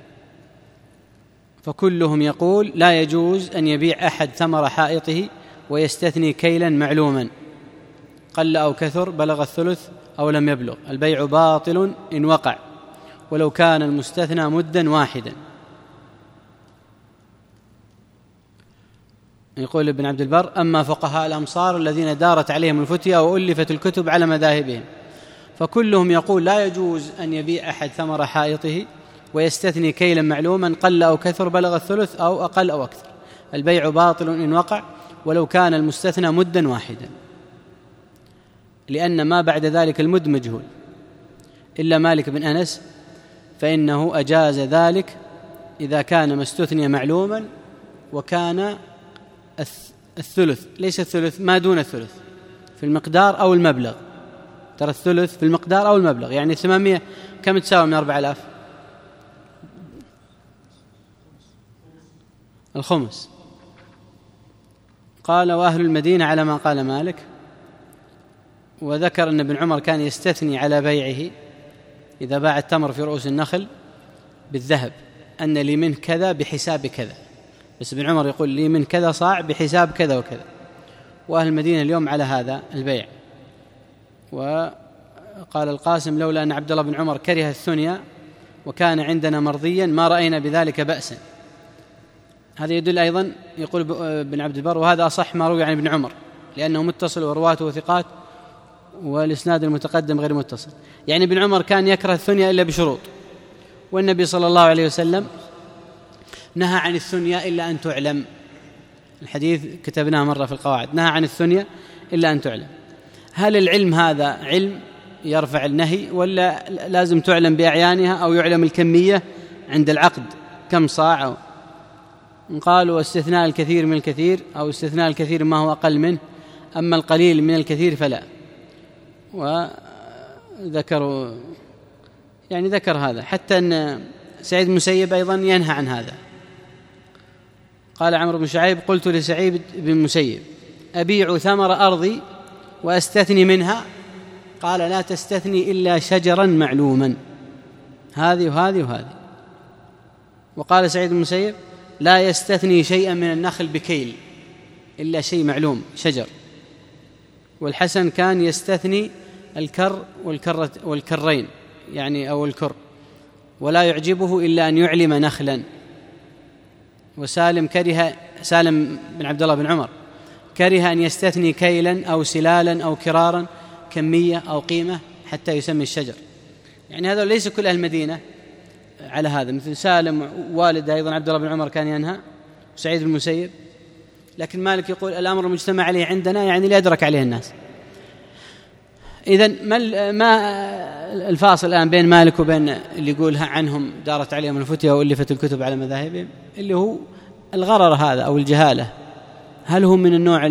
فكلهم يقول لا يجوز أن يبيع أحد ثمر حائطه ويستثني كيلا معلوما قل أو كثر، بلغ الثلث أو لم يبلغ، البيع باطل إن وقع ولو كان المستثنى مدا واحدا. يقول ابن عبد البر: أما فقهاء الأمصار الذين دارت عليهم الفتيا وألفت الكتب على مذاهبهم، فكلهم يقول لا يجوز أن يبيع أحد ثمر حائطه ويستثني كيلا معلوما قل أو كثر، بلغ الثلث أو أقل أو أكثر، البيع باطل إن وقع ولو كان المستثنى مدا واحدا، لأن ما بعد ذلك المد مجهول، إلا مالك بن أنس فإنه أجاز ذلك إذا كان ما استثني معلوما وكان الثلث، ليس الثلث، ما دون الثلث في المقدار أو المبلغ. ترى الثلث في المقدار أو المبلغ، يعني ثمانمائة كم تساوي من أربعة آلاف؟ الخمس. قال: وأهل المدينة على ما قال مالك. وذكر أن ابن عمر كان يستثني على بيعه إذا باع التمر في رؤوس النخل بالذهب أن لي منه كذا بحساب كذا، بس ابن عمر يقول لي من كذا صاع بحساب كذا وكذا. وأهل المدينة اليوم على هذا البيع. وقال القاسم: لولا أن عبد الله بن عمر كره الثنيا وكان عندنا مرضيا ما رأينا بذلك بأسا. هذا يدل أيضا، يقول ابن عبد البر: وهذا أصح ما روي عن ابن عمر لأنه متصل ورواته ثقات والإسناد المتقدم غير متصل. يعني ابن عمر كان يكره الثنيا إلا بشروط، والنبي صلى الله عليه وسلم نهى عن الثنيا إلا أن تعلم. الحديث كتبناه مرة في القواعد: نهى عن الثنيا إلا أن تعلم. هل العلم هذا علم يرفع النهي، ولا لازم تعلم بأعيانها أو يعلم الكمية عند العقد كم صاع؟ قالوا استثناء الكثير من الكثير أو استثناء الكثير ما هو أقل منه، أما القليل من الكثير فلا. وذكروا يعني ذكر هذا، حتى أن سعيد بن المسيب أيضا ينهى عن هذا. قال عمرو بن شعيب: قلت لسعيد بن المسيب: أبيع ثمر أرضي وأستثني منها؟ قال: لا تستثني إلا شجرا معلوما، هذه وهذه وهذه. وقال سعيد بن المسيب: لا يستثني شيئا من النخل بكيل إلا شيء معلوم شجر. والحسن كان يستثني الكر والكرة والكرين يعني أو الكر، ولا يعجبه إلا أن يعلم نخلا. وسالم كره سالم بن عبد الله بن عمر كره أن يستثني كيلا أو سلالا أو كرارا كمية أو قيمة حتى يسمي الشجر. يعني هذا ليس كل أهل المدينة على هذا، مثل سالم والد أيضا عبد الله بن عمر كان ينهى، وسعيد بن المسيب. لكن مالك يقول الأمر المجتمع عليه عندنا، يعني لا يدرك عليه الناس. إذن ما الفاصل الآن بين مالك وبين اللي يقولها عنهم دارت عليهم الفتيا وألفت الكتب على مذاهبهم، اللي هو الغرر هذا أو الجهالة، هل هو من النوع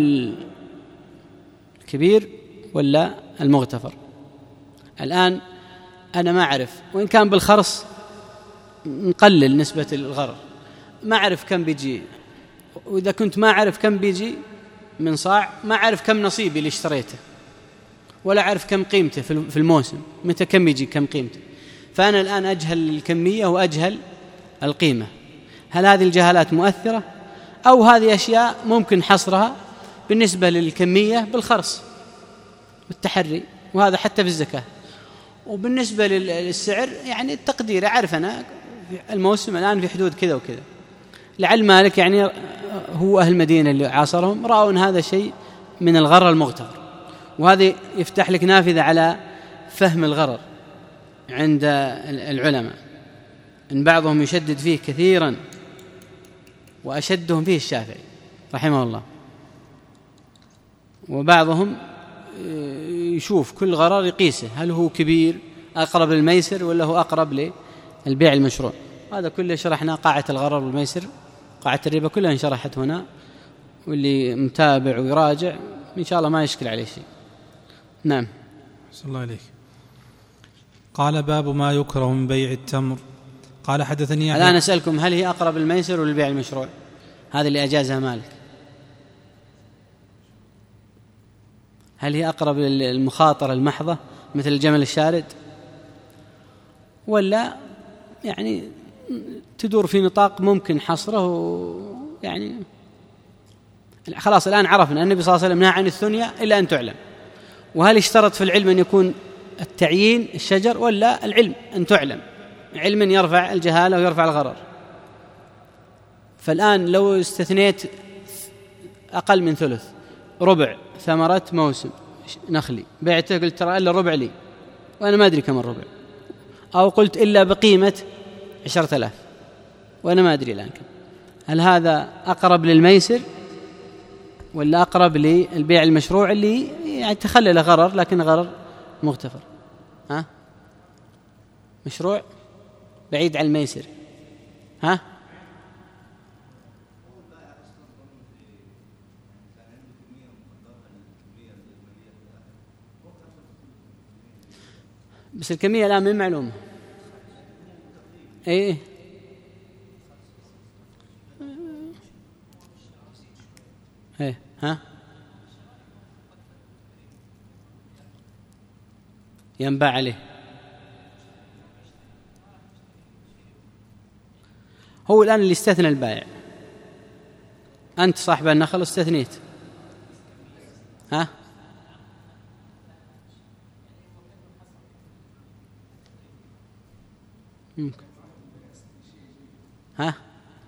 الكبير ولا المغتفر؟ الآن أنا ما أعرف، وإن كان بالخرص نقلل نسبة الغرر، ما أعرف كم بيجي، وإذا كنت ما أعرف كم بيجي من صاع ما أعرف كم نصيبي اللي اشتريته، ولا أعرف كم قيمته في الموسم، متى كم يجي كم قيمته. فأنا الآن أجهل الكمية وأجهل القيمة. هل هذه الجهالات مؤثرة، أو هذه أشياء ممكن حصرها بالنسبة للكمية بالخرص والتحري، وهذا حتى في الزكاة. وبالنسبة للسعر يعني التقدير أعرف أنا الموسم الآن في حدود كذا وكذا. لعل مالك يعني هو أهل المدينة اللي عاصرهم رأوا أن هذا شيء من الغرر المغتفر، وهذا يفتح لك نافذة على فهم الغرر. عند العلماء، إن بعضهم يشدد فيه كثيرا وأشدهم فيه الشافعي رحمه الله، وبعضهم يشوف كل غرر يقيسه هل هو كبير أقرب للميسر ولا هو أقرب للبيع المشروع. هذا كله شرحنا قاعة الغرر والميسر، قاعة الربا كلها انشرحت هنا، واللي متابع ويراجع إن شاء الله ما يشكل عليه شيء. نعم. صلى الله عليك. قال باب ما يكره من بيع التمر. قال حدثني الآن أسألكم، هل هي أقرب الميسر ولا البيع المشروع؟ هذا اللي أجازها مالك، هل هي أقرب للمخاطرة المحضة مثل الجمل الشارد، ولا يعني تدور في نطاق ممكن حصره؟ يعني خلاص الآن عرفنا النبي صلى الله عليه وسلم نهى عن الثنيا إلا أن تعلم، وهل اشترط في العلم أن يكون التعيين الشجر ولا العلم أن تعلم؟ علم يرفع الجهالة ويرفع الغرر. فالآن لو استثنيت أقل من ثلث، ربع ثمرة موسم نخلي بعته، قلت ترى إلا الربع لي وأنا ما أدري كم الربع، أو قلت إلا بقيمة عشرة آلاف وأنا ما أدري الآن كم، هل هذا أقرب للميسر ولا أقرب للبيع المشروع اللي يعني تخلل غرر لكن غرر مغتفر؟ ها؟ مشروع بعيد عن الميسر. ها؟ بس الكمية الآن من معلومة. ايه ايه ها ينباع عليه. هو الآن اللي استثنى البائع، أنت صاحب النخل استثنيت. ها ممكن. ها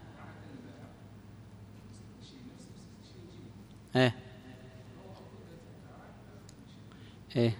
ايه ايه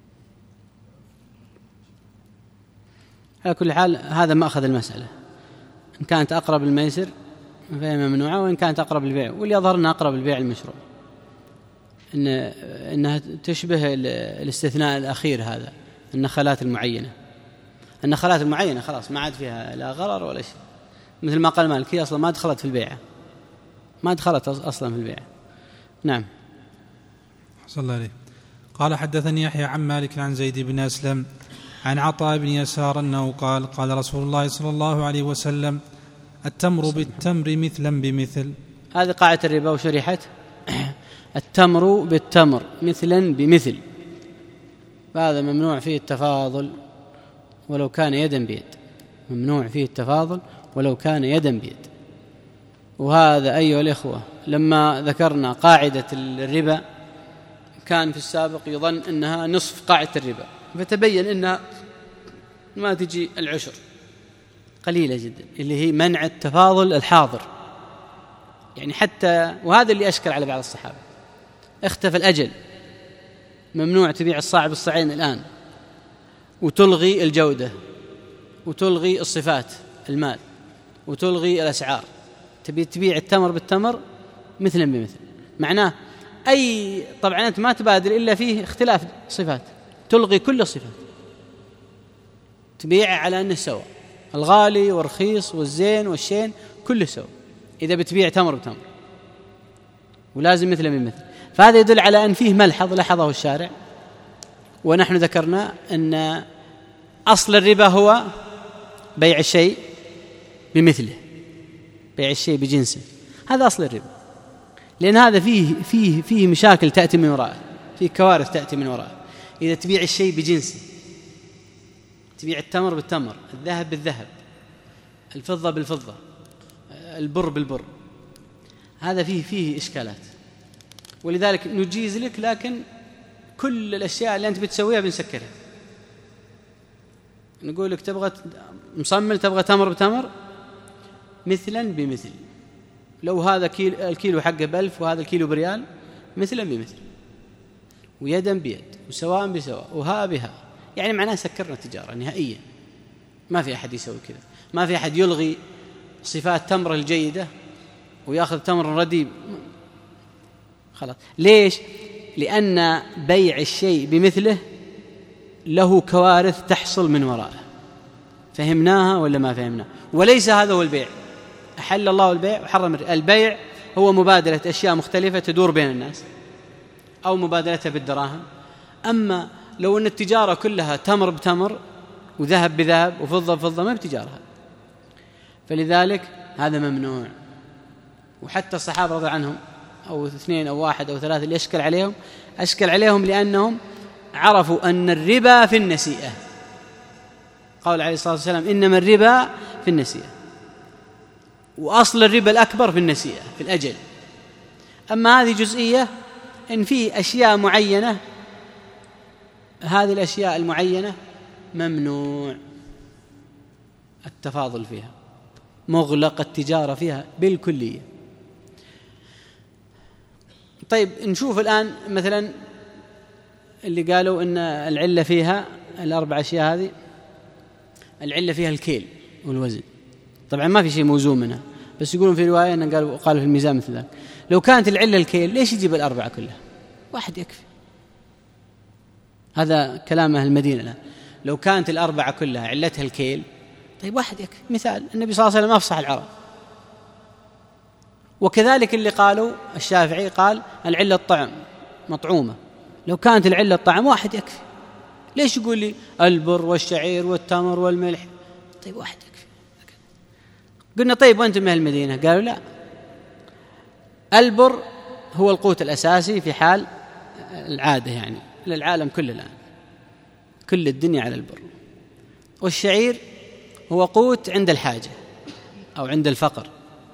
على كل حال هذا ما أخذ المسألة، إن كانت أقرب الميسر فهي ممنوعة، وإن كانت أقرب البيع، واللي يظهر أنها أقرب البيع المشروع، إن إنها تشبه الاستثناء الأخير هذا، النخلات المعينة. النخلات المعينة خلاص ما عاد فيها لا غرر ولا شيء، مثل ما قال مالك هي أصلا ما دخلت في البيعة، ما دخلت أصلا في البيعة. نعم. صلى الله عليه. قال حدثني يحيى عن مالك عن زيد بن أسلم عن عطاء بن يسار أنه قال قال رسول الله صلى الله عليه وسلم التمر بالتمر مثلا بمثل. هذه قاعدة الربا وشرحت. التمر بالتمر مثلا بمثل، هذا ممنوع فيه التفاضل ولو كان يدا بيد، ممنوع فيه التفاضل ولو كان يدا بيد. وهذا أيها الإخوة لما ذكرنا قاعدة الربا كان في السابق يظن أنها نصف قاعدة الربا، فتبين أنها ما تجي العشر، قليلة جدا، اللي هي منع التفاضل الحاضر. يعني حتى وهذا اللي أشكل على بعض الصحابة، اختفى الأجل، ممنوع تبيع الصاع بالصاعين الآن، وتلغي الجودة وتلغي الصفات المال وتلغي الأسعار، تبي تبيع التمر بالتمر مثلا بمثل. معناه أي طبعا أنت ما تبادل إلا فيه اختلاف صفات، تلغي كل الصفات، تبيع على أنه سوا، الغالي والرخيص والزين والشين كله سوا إذا بتبيع تمر بتمر، ولازم مثل بمثل. فهذا يدل على أن فيه ملحظ لحظه الشارع، ونحن ذكرنا أن أصل الربا هو بيع الشيء بمثله، بيع الشيء بجنسه، هذا أصل الربا، لأن هذا فيه فيه فيه مشاكل تأتي من وراءه، فيه كوارث تأتي من وراءه. إذا تبيع الشيء بجنسه، تبيع التمر بالتمر، الذهب بالذهب، الفضة بالفضة، البر بالبر، هذا فيه فيه إشكالات، ولذلك نجيز لك، لكن كل الأشياء اللي أنت بتسويها بنسكرها. نقول لك تبغى مصمل، تبغى تمر بتمر مثلا بمثل، لو هذا كيلو الكيلو حقه بألف وهذا الكيلو بريال، مثلا بمثل، ويدا بيد، وسواء بسواء، وها بها، يعني معناه سكرنا التجارة نهائيا. ما في أحد يسوي كذا، ما في أحد يلغي صفات تمر الجيدة ويأخذ تمر رديء خلاص. ليش؟ لأن بيع الشيء بمثله له كوارث تحصل من وراءه. فهمناها ولا ما فهمنا؟ وليس هذا هو البيع. أحل الله البيع وحرم الربا. البيع هو مبادلة أشياء مختلفة تدور بين الناس أو مبادلتها بالدراهم. أما لو أن التجارة كلها تمر بتمر وذهب بذهب وفضة بفضة ما بتجارة، فلذلك هذا ممنوع. وحتى الصحابة رضي عنهم أو اثنين أو واحد أو ثلاثة اللي أشكل عليهم أشكل عليهم لأنهم عرفوا أن الربا في النسيئة. قال عليه الصلاة والسلام إنما الربا في النسيئة، وأصل الربا الأكبر في النسيئة في الأجل. أما هذه جزئية، إن في أشياء معينة هذه الأشياء المعينة ممنوع التفاضل فيها، مغلق التجارة فيها بالكلية. طيب نشوف الآن مثلا اللي قالوا إن العلة فيها الأربع أشياء هذه، العلة فيها الكيل والوزن. طبعا ما في شيء موزون منها، بس يقولون في رواية أن قالوا قالوا في الميزان مثل ذلك. لو كانت العلة الكيل ليش يجيب الأربعة كلها؟ واحد يكفي. هذا كلام أهل المدينة الآن. لو كانت الأربعة كلها علتها الكيل، طيب واحد يكفي. مثال النبي صلى الله عليه وسلم أفصح العرب. وكذلك اللي قالوا الشافعي قال العلة الطعم مطعومة، لو كانت العلة الطعم واحد يكفي. ليش يقول لي البر والشعير والتمر والملح؟ طيب واحد يكفي. قلنا طيب وأنتم من أهل المدينة؟ قالوا لا، البر هو القوت الأساسي في حال العادة، يعني للعالم كله الآن كل الدنيا على البر. والشعير هو قوت عند الحاجة أو عند الفقر.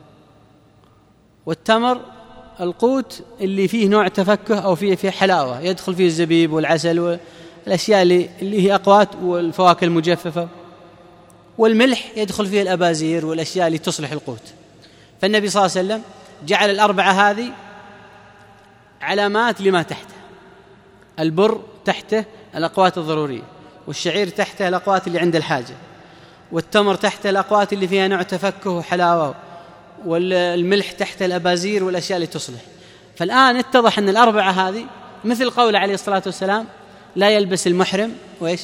والتمر القوت اللي فيه نوع تفكه أو فيه فيه حلاوة، يدخل فيه الزبيب والعسل والأشياء اللي, اللي هي أقوات والفواكه المجففة. والملح يدخل فيه الأبازير والأشياء اللي تصلح القوت. فالنبي صلى الله عليه وسلم جعل الأربعة هذه علامات لما تحته. البر تحته الأقوات الضرورية، والشعير تحته الأقوات اللي عند الحاجة، والتمر تحته الأقوات اللي فيها نوع تفكه وحلاوة، والملح تحته الأبازير والأشياء اللي تصلح. فالآن اتضح أن الأربعة هذه مثل قول عليه الصلاة والسلام لا يلبس المحرم وإيش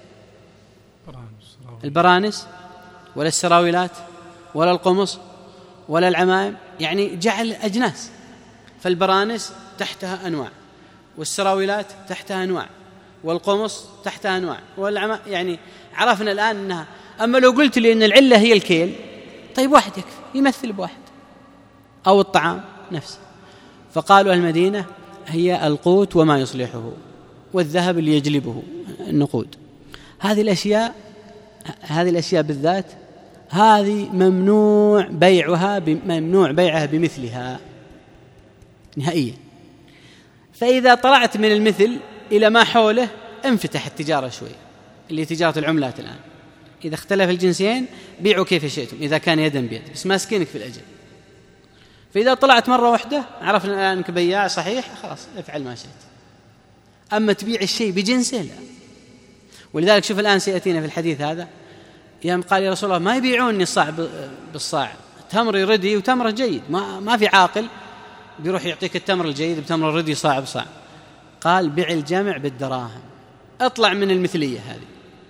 البرانس ولا السراويلات ولا القمص ولا العمائم، يعني جعل أجناس. فالبرانس تحتها أنواع، والسراويلات تحتها أنواع، والقمص تحتها أنواع، والعمائم. يعني عرفنا الآن أنها. أما لو قلت لي أن العلة هي الكيل، طيب واحد يكفي يمثل بواحد، أو الطعام نفسه. فقالوا المدينة هي القوت وما يصلحه، والذهب اللي يجلبه النقود. هذه الأشياء هذه الأشياء بالذات هذه ممنوع بيعها ممنوع بيعها بمثلها نهائيا. فإذا طلعت من المثل إلى ما حوله انفتح التجارة شوي، اللي تجارة العملات الآن. إذا اختلف الجنسين بيعوا كيف شئتم إذا كان يدا بيد، بس ماسكينك في الأجل. فإذا طلعت مرة واحدة عرفنا الآن أنك بياع صحيح، خلاص افعل ما شئت. أما تبيع الشيء بجنسه لا. ولذلك شوف الآن سيأتينا في الحديث هذا يوم قال يا رسول الله ما يبيعوني الصاع بالصاع، تمر ردي وتمر جيد، ما ما في عاقل بيروح يعطيك التمر الجيد بتمر الردي صاع بصاع. قال بيع الجمع بالدراهم، اطلع من المثلية هذه،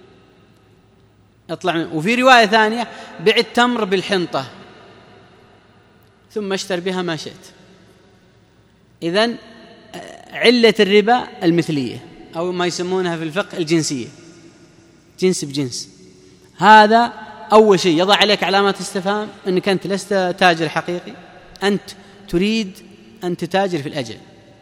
اطلع من. وفي رواية ثانية بيع التمر بالحنطة ثم اشتر بها ما شئت. إذن علة الربا المثلية، أو ما يسمونها في الفقه الجنسية، جنس بجنس. هذا أول شيء يضع عليك علامات استفهام أنك أنت لست تاجر حقيقي، أنت تريد أن تتاجر في الأجل،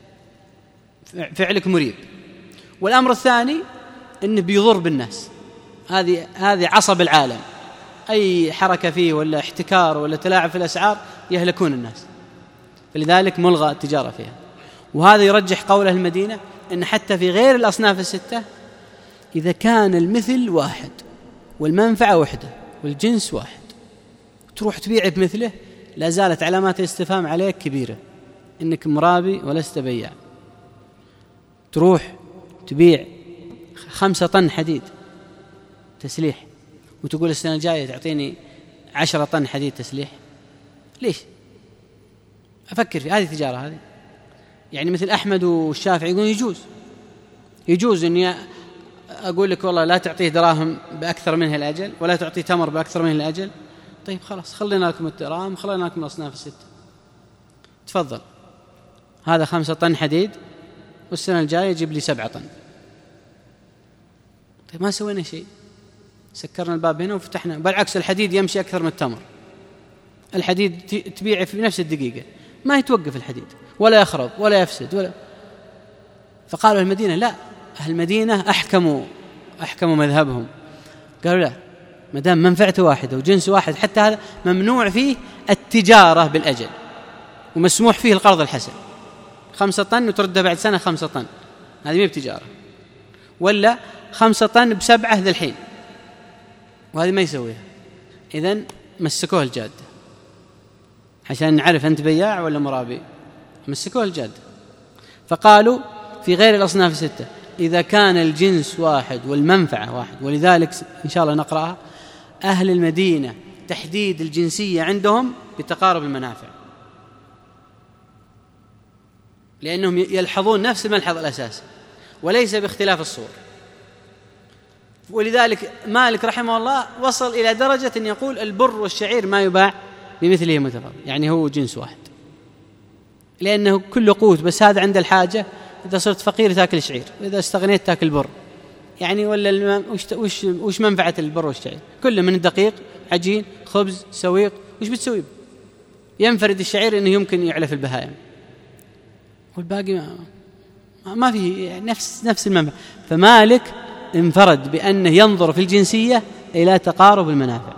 فعلك مريب. والأمر الثاني أنه بيضر بالناس، هذه هذه عصب العالم، أي حركة فيه ولا احتكار ولا تلاعب في الأسعار يهلكون الناس، فلذلك ملغى التجارة فيها. وهذا يرجح قول أهل المدينة أن حتى في غير الأصناف الستة إذا كان المثل واحد والمنفعة وحدة والجنس واحد تروح تبيع بمثله لا زالت علامات الاستفهام عليك كبيرة، إنك مرابي ولست بياع. تروح تبيع خمسة طن حديد تسليح، وتقول السنة الجاية تعطيني عشرة طن حديد تسليح، ليش؟ أفكر في هذه تجارة هذه. يعني مثل أحمد والشافعي يقولون يجوز يجوز أني أقول لك والله لا تعطيه دراهم بأكثر منه الأجل ولا تعطيه تمر بأكثر منه الأجل، طيب خلاص خلينا لكم الدراهم خلينا لكم الأصناف الستة، تفضل هذا خمسة طن حديد والسنة الجاية يجيب لي سبعة طن. طيب ما سوينا شيء، سكرنا الباب هنا وفتحنا، بالعكس الحديد يمشي أكثر من التمر، الحديد تبيعه في نفس الدقيقة، ما يتوقف الحديد ولا يخرب ولا يفسد ولا. فقالوا المدينة لا، أهل المدينة أحكموا أحكموا مذهبهم، قالوا لا، ما دام منفعته واحدة وجنس واحد حتى هذا ممنوع فيه التجارة بالأجل ومسموح فيه القرض الحسن. خمسة طن وترده بعد سنة خمسة طن، هذه ما بتجارة. ولا خمسة طن بسبعة ذا الحين، وهذه ما يسويها. إذن مسكوه الجادة عشان نعرف أنت بياع ولا مرابي، مسكوه الجادة. فقالوا في غير الأصناف الستة إذا كان الجنس واحد والمنفعة واحد، ولذلك إن شاء الله نقرأها، أهل المدينة تحديد الجنسية عندهم بتقارب المنافع، لأنهم يلحظون نفس الملحظ الأساسي وليس باختلاف الصور. ولذلك مالك رحمه الله وصل إلى درجة أن يقول البر والشعير ما يباع بمثله متفاضل، يعني هو جنس واحد، لأنه كل قوت، بس هذا عند الحاجة، إذا صرت فقير تأكل شعير، وإذا استغنيت تأكل بر، يعني ولا الم... وش... وش... وش منفعة البر والشعير؟ كله من الدقيق، عجين، خبز، سويق، وش بتسوي؟ ينفرد الشعير إنه يمكن يعلف البهائم، والباقي ما, ما فيه نفس نفس المنفعة. فمالك انفرد بأنه ينظر في الجنسية إلى تقارب المنافع.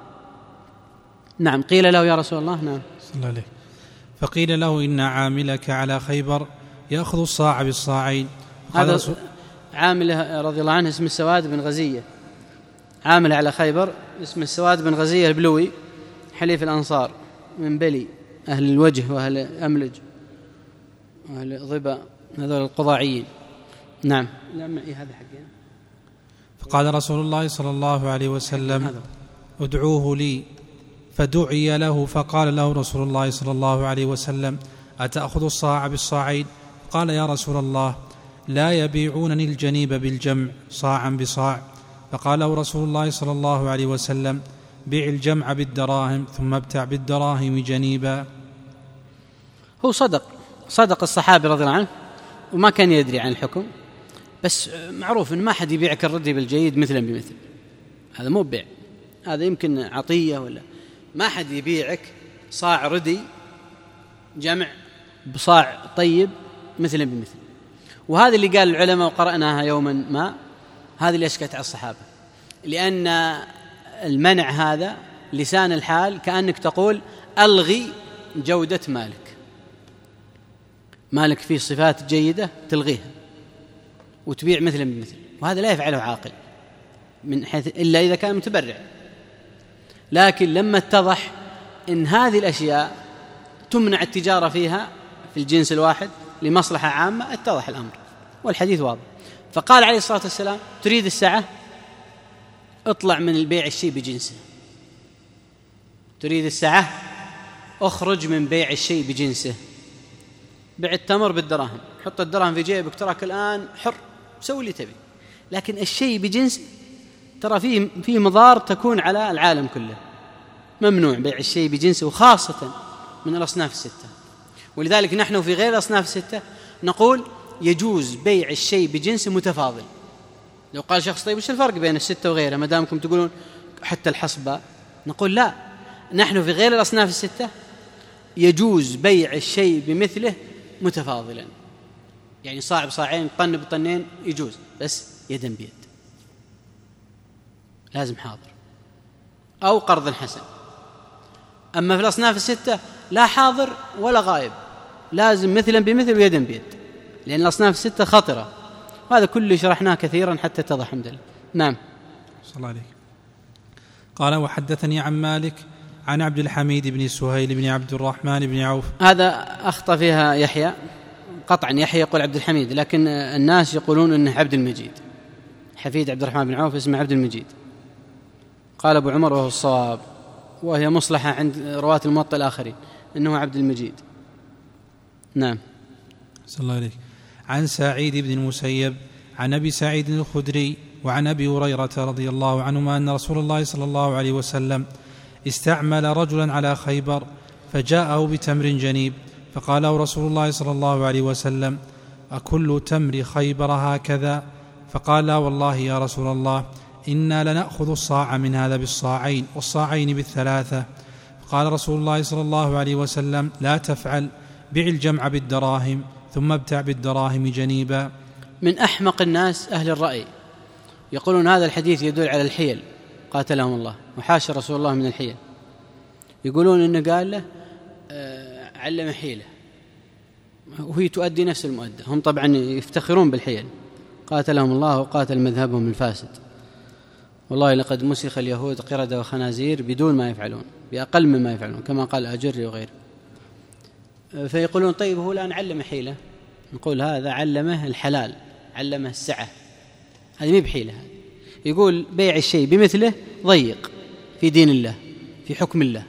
نعم. قيل له يا رسول الله، نعم صلى الله عليه، فقيل له إن عاملك على خيبر يأخذ الصاع بالصاعين. هذا عامله رضي الله عنه اسم السواد بن غزية، عامل على خيبر اسم السواد بن غزية البلوي، حليف الأنصار من بلي، أهل الوجه وأهل أملج وأهل ضبا، هذول القضاعيين. نعم. لما إيه هذا حقين. فقال رسول الله صلى الله عليه وسلم ادعوه لي، فدعي له، فقال له رسول الله صلى الله عليه وسلم أتأخذ الصاع بالصاعين؟ قال يا رسول الله لا يبيعونني الجنيب بالجمع صاعا بصاع. فقال له رسول الله صلى الله عليه وسلم بيع الجمع بالدراهم ثم ابتع بالدراهم جنيبا. هو صدق صدق الصحابي رضي الله عنه وما كان يدري عن الحكم، بس معروف إن ما حد يبيعك الردي بالجيد مثلا بمثل، هذا مو بيع، هذا يمكن عطية، ولا ما حد يبيعك صاع ردي جمع بصاع طيب مثلا بمثل. وهذا اللي قال العلماء وقرأناها يوما ما، هذا اللي أشكت على الصحابة، لأن المنع هذا لسان الحال كأنك تقول ألغي جودة مالك، مالك فيه صفات جيدة تلغيها وتبيع مثلا بمثل، وهذا لا يفعله عاقل من حيث إلا إذا كان متبرع. لكن لما اتضح إن هذه الأشياء تمنع التجارة فيها في الجنس الواحد لمصلحة عامة، اتضح الأمر والحديث واضح. فقال عليه الصلاة والسلام تريد السعة؟ اطلع من البيع الشيء بجنسه. تريد السعة؟ اخرج من بيع الشيء بجنسه. بيع التمر بالدراهم، حط الدراهم في جيبك، تراك الآن حر، سوي اللي تبي، لكن الشيء بجنس ترى فيه فيه مضار تكون على العالم كله. ممنوع بيع الشيء بجنسه، وخاصة من الأصناف الستة. ولذلك نحن في غير الأصناف الستة نقول يجوز بيع الشيء بجنسه متفاضل. لو قال شخص طيب وش الفرق بين الستة وغيرها ما دامكم تقولون حتى الحصبة؟ نقول لا، نحن في غير الأصناف الستة يجوز بيع الشيء بمثله متفاضلا، يعني صاع بصاعين، طن بطنين يجوز، بس يدا بيد، لازم حاضر أو قرض حسن. أما في الأصناف الستة لا حاضر ولا غائب، لازم مثلا بمثل ويدا بيد، لأن الأصناف الستة خطرة، وهذا كله شرحناه كثيرا حتى اتضح الحمد لله. نعم. صلى الله عليه. قال وحدثني عن مالك عن عبد الحميد بن سهيل بن عبد الرحمن بن عوف. هذا أخطأ فيها يحيى قطعا، يحيى يقول عبد الحميد، لكن الناس يقولون أنه عبد المجيد، حفيد عبد الرحمن بن عوف اسمه عبد المجيد. قال أبو عمر وهو الصواب، وهي مصلحة عند رواة الموطأ الآخرين إنه عبد المجيد. نعم. صلى الله عليه. عن سعيد بن المسيب عن أبي سعيد الخدري وعن أبي هريرة رضي الله عنهما أن رسول الله صلى الله عليه وسلم استعمل رجلا على خيبر فجاءه بتمر جنيب، فقال له رسول الله صلى الله عليه وسلم: أكل تمر خيبر هكذا؟ فقال: لا والله يا رسول الله، إنا لنأخذ الصاع من هذا بالصاعين والصاعين بالثلاثة. فقال رسول الله صلى الله عليه وسلم: لا تفعل، بع الجمع بالدراهم ثم ابتع بالدراهم جنيبا. من أحمق الناس أهل الرأي، يقولون هذا الحديث يدل على الحيل، قاتلهم الله، وحاشا رسول الله من الحيل. يقولون إنه قال له آه علم حيلة وهي تؤدي نفس المؤدى. هم طبعا يفتخرون بالحيل، قاتلهم الله وقاتل مذهبهم الفاسد. والله لقد مسخ اليهود قردة وخنازير بدون ما يفعلون، بأقل مما يفعلون، كما قال أجري وغيره. فيقولون طيب هو الآن علم حيلة، نقول هذا علمه الحلال، علمه السعة، هذه مي بحيلة. هذه يقول بيع الشيء بمثله ضيق في دين الله، في حكم الله،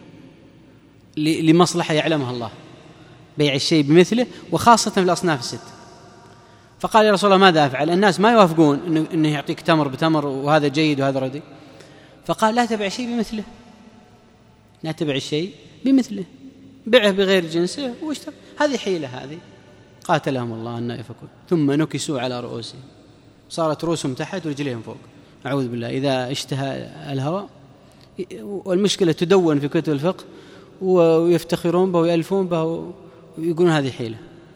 لمصلحة يعلمها الله، بيع الشيء بمثله، وخاصة في الأصناف الست. فقال يا رسول الله ماذا أفعل؟ الناس ما يوافقون إنه, إنه يعطيك تمر بتمر وهذا جيد وهذا ردي. فقال لا تبع شيء بمثله، لا تبع الشيء بمثله، بيعه بغير جنسه واشتري. هذه حيلة، هذه قاتلهم الله أن يفكون. ثم نكسوا على رؤوسهم، صارت رؤوسهم تحت ورجليهم فوق، أعوذ بالله. إذا اشتهى الهوى، والمشكلة تدون في كتب الفقه ويفتخرون به ويألفون به ويقولون هذه حيلة،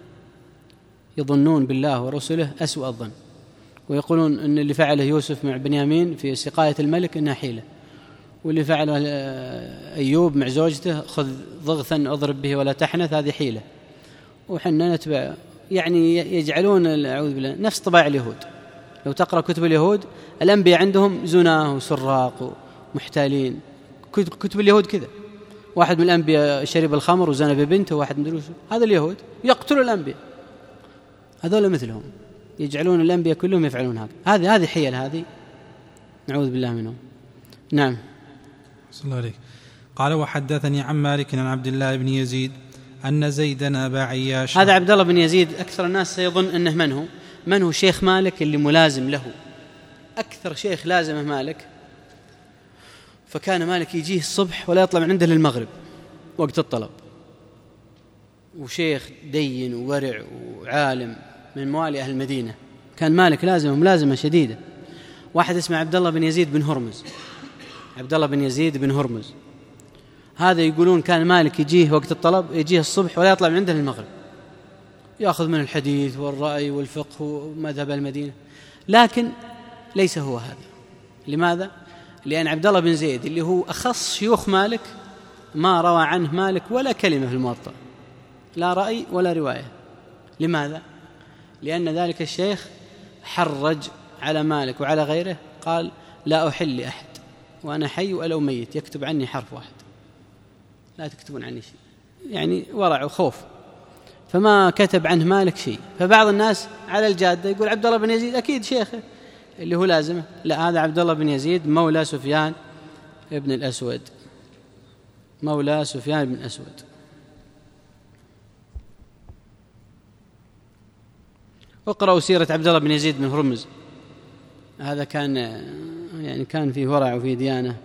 يظنون بالله ورسوله أسوأ الظن، ويقولون أن اللي فعله يوسف مع بنيامين في سقاية الملك إنها حيلة، واللي فعله أيوب مع زوجته خذ ضغثا أضرب به ولا تحنث هذه حيلة، وحنا نتبع. يعني يجعلون أعوذ بالله نفس طباع اليهود. لو تقرأ كتب اليهود، الأنبياء عندهم زناه وسراق ومحتالين، كتب اليهود كذا. واحد من الأنبياء شرب الخمر وزنى ببنته، واحد من دروس، هذا اليهود يقتلوا الأنبياء. هذول مثلهم، يجعلون الأنبياء كلهم يفعلون هذا. هذه هذه حيل، هذه نعوذ بالله منهم. نعم. صلى الله عليه. قال وحدثني عن مالك عن عبد الله بن يزيد أن زيدا أبا عياش. هذا عبد الله بن يزيد أكثر الناس سيظن أنه من هو من هو شيخ مالك اللي ملازم له، أكثر شيخ لازمه مالك. فكان مالك يجيه الصبح ولا يطلع من عنده للمغرب وقت الطلب، وشيخ دين وورع وعالم من موالي أهل المدينة. كان مالك لازمه ملازمة شديدة. واحد اسمه عبد الله بن يزيد بن هرمز، عبد الله بن يزيد بن هرمز هذا يقولون كان مالك يجيه وقت الطلب، يجيه الصبح ولا يطلع من عنده للمغرب، يأخذ من الحديث والرأي والفقه ومذهب المدينة. لكن ليس هو هذا. لماذا؟ لأن عبد الله بن زيد اللي هو أخص شيوخ مالك ما روى عنه مالك ولا كلمة في الموطأ، لا رأي ولا رواية. لماذا؟ لأن ذلك الشيخ حرج على مالك وعلى غيره، قال لا أحل لأحد وأنا حي ولو ميت يكتب عني حرف واحد، لا تكتبون عني شيء، يعني ورع وخوف. فما كتب عنه مالك شيء. فبعض الناس على الجادة يقول عبد الله بن يزيد أكيد شيخه اللي هو لازمه. لا، هذا عبد الله بن يزيد مولى سفيان ابن الأسود، مولى سفيان بن الأسود. اقرأوا سيرة عبد الله بن يزيد بن هرمز، هذا كان يعني كان فيه ورع وفيه ديانة.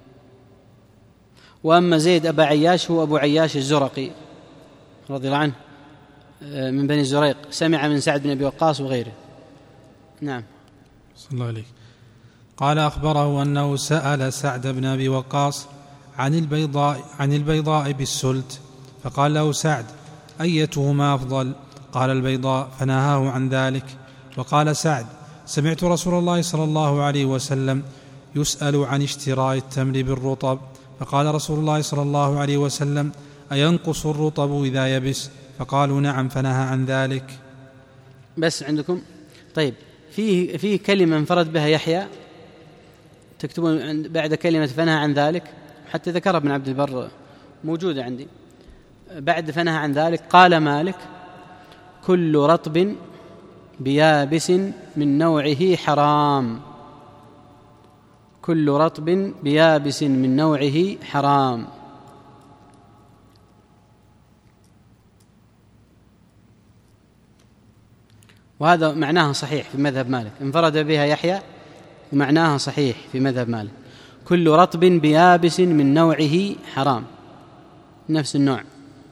وأما زيد أبا عياش هو أبو عياش الزرقي رضي الله عنه من بني الزريق، سمع من سعد بن أبي وقاص وغيره. نعم. صلى الله عليه. قال أخبره أنه سأل سعد بن أبي وقاص عن البيضاء عن البيضاء بالسلت، فقال له سعد أيتهما أفضل؟ قال البيضاء، فنهاه عن ذلك. وقال سعد سمعت رسول الله صلى الله عليه وسلم يسأل عن اشتراء التمر بالرطب، فقال رسول الله صلى الله عليه وسلم أينقص الرطب إذا يبس؟ فقالوا نعم، فنهى عن ذلك. بس عندكم طيب فيه فيه كلمة انفرد بها يحيى، تكتبون بعد كلمة فنهى عن ذلك، حتى ذكرها ابن عبد البر موجودة عندي. بعد فنهى عن ذلك قال مالك كل رطب بيابس من نوعه حرام. كل رطب بيابس من نوعه حرام. وهذا معناها صحيح في مذهب مالك، انفرد بها يحيى ومعناها صحيح في مذهب مالك. كل رطب بيابس من نوعه حرام، نفس النوع.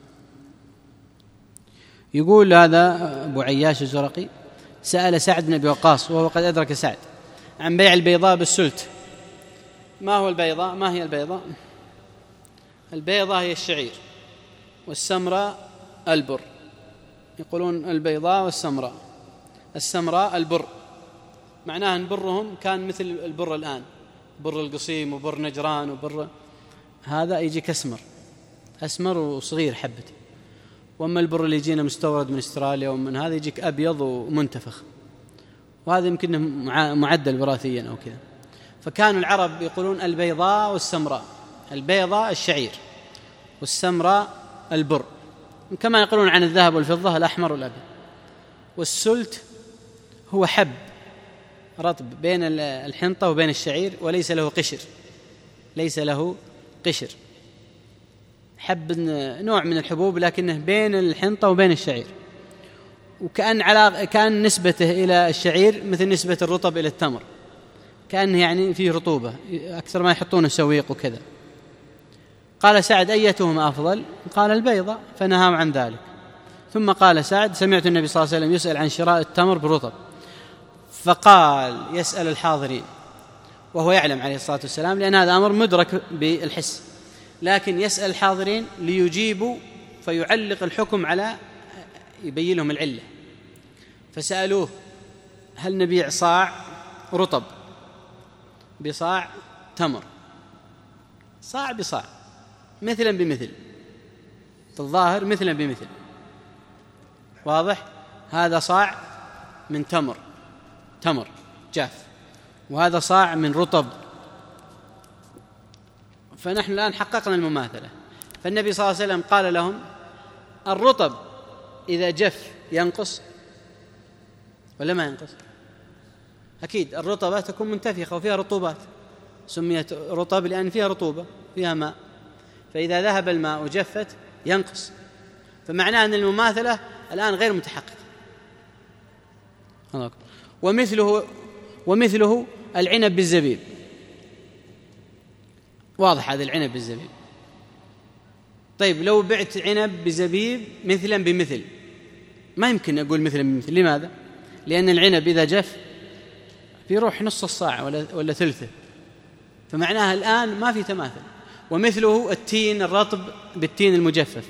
يقول هذا أبو عياش الزرقي سأل سعد بن أبي وقاص وهو قد أدرك سعد عن بيع البيضاء بالسلت. ما هو البيضاء؟ ما هي البيضاء؟ البيضاء هي الشعير، والسمراء البر. يقولون البيضاء والسمراء. السمراء البر، معناها أن برهم كان مثل البر الآن، بر القصيم وبر نجران وبر هذا يجيك أسمر أسمر وصغير حبتي. وأما البر اللي يجينا مستورد من استراليا ومن هذا يجيك أبيض ومنتفخ، وهذا يمكن معدل وراثيا أو كذا. فكانوا العرب يقولون البيضاء والسمراء، البيضاء الشعير والسمراء البر، كما يقولون عن الذهب والفضة الأحمر والأبيض. والسلت هو حب رطب بين الحنطة وبين الشعير وليس له قشر، ليس له قشر، حب نوع من الحبوب لكنه بين الحنطة وبين الشعير، وكأن على كان نسبته إلى الشعير مثل نسبة الرطب إلى التمر، كأنه يعني فيه رطوبة أكثر ما يحطونه سويق وكذا. قال سعد أيتهما أفضل؟ قال البيضة، فنهاه عن ذلك. ثم قال سعد سمعت النبي صلى الله عليه وسلم يسأل عن شراء التمر بالرطب، فقال يسأل الحاضرين، وهو يعلم عليه الصلاة والسلام لأن هذا أمر مدرك بالحس، لكن يسأل الحاضرين ليجيبوا فيعلق الحكم على يبين لهم العلة. فسألوه هل نبيع صاع رطب بصاع تمر؟ صاع بصاع، مثلا بمثل، في الظاهر مثلا بمثل، واضح؟ هذا صاع من تمر تمر جاف، وهذا صاع من رطب. فنحن الآن حققنا المماثلة. فالنبي صلى الله عليه وسلم قال لهم الرطب إذا جف ينقص ولا ما ينقص؟ أكيد الرطبة تكون منتفخة وفيها رطوبات، سميت رطب لأن فيها رطوبة فيها ماء، فإذا ذهب الماء وجفت ينقص. فمعناه أن المماثلة الآن غير متحققة. ومثله ومثله العنب بالزبيب، واضح هذا العنب بالزبيب. طيب لو بعت عنب بزبيب مثلا بمثل، ما يمكن أقول مثلا بمثل. لماذا؟ لأن العنب إذا جف بيروح نص الصاع ولا, ولا ثلثه، فمعناها الآن ما في تماثل. ومثله التين الرطب بالتين المجفف.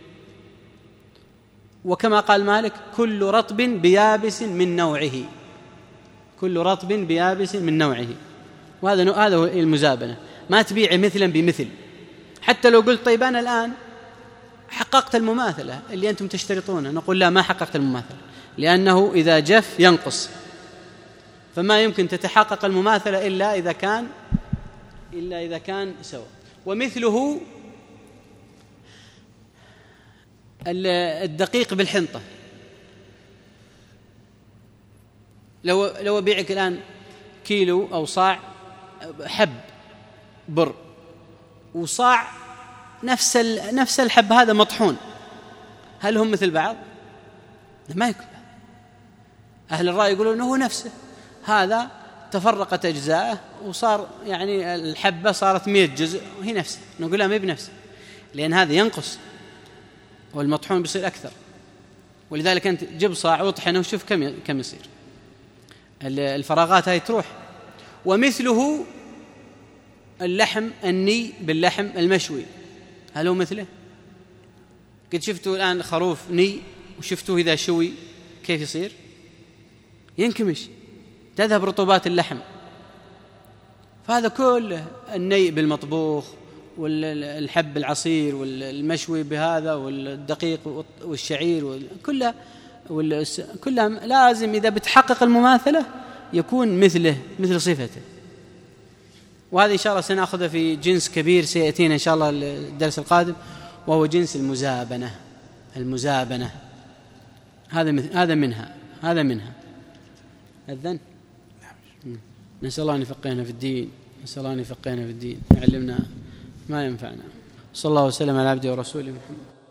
وكما قال مالك كل رطب بيابس من نوعه، كل رطب بيابس من نوعه. وهذا هذا هو المزابنة، ما تبيع مثلا بمثل. حتى لو قلت طيب أنا الآن حققت المماثلة اللي أنتم تشترطونها، نقول لا، ما حققت المماثلة، لأنه إذا جف ينقص، فما يمكن تتحقق المماثلة إلا إذا كان إلا إذا كان سواء. ومثله الدقيق بالحنطة. لو لو أبيعك الآن كيلو أو صاع حب بر وصاع نفس نفس الحب هذا مطحون، هل هم مثل بعض؟ ما يكون. أهل الرأي يقولون أنه نفسه، هذا تفرقت أجزاءه وصار يعني الحبة صارت مئة جزء وهي نفسه، نقول لا، ما هي بنفسه، لأن هذا ينقص والمطحون بيصير أكثر. ولذلك أنت جيب صاع وطحنه وشوف كم كم يصير، الفراغات هاي تروح. ومثله اللحم الني باللحم المشوي، هل هو مثله؟ قد شفتوا الآن خروف ني وشفتوه إذا شوي كيف يصير؟ ينكمش، تذهب رطوبات اللحم. فهذا كله الني بالمطبوخ والحب العصير والمشوي بهذا والدقيق والشعير كلها كلها لازم إذا بتحقق المماثلة يكون مثله مثل صفته. وهذا إن شاء الله سنأخذه في جنس كبير سيأتينا إن شاء الله الدرس القادم، وهو جنس المزابنة. المزابنة هذا هذا منها هذا منها أذن. نسأل الله أن يفقهنا في الدين. نسأل الله أن يفقهنا في الدين، يعلمنا ما ينفعنا. صلى الله وسلم على عبده ورسوله محمد.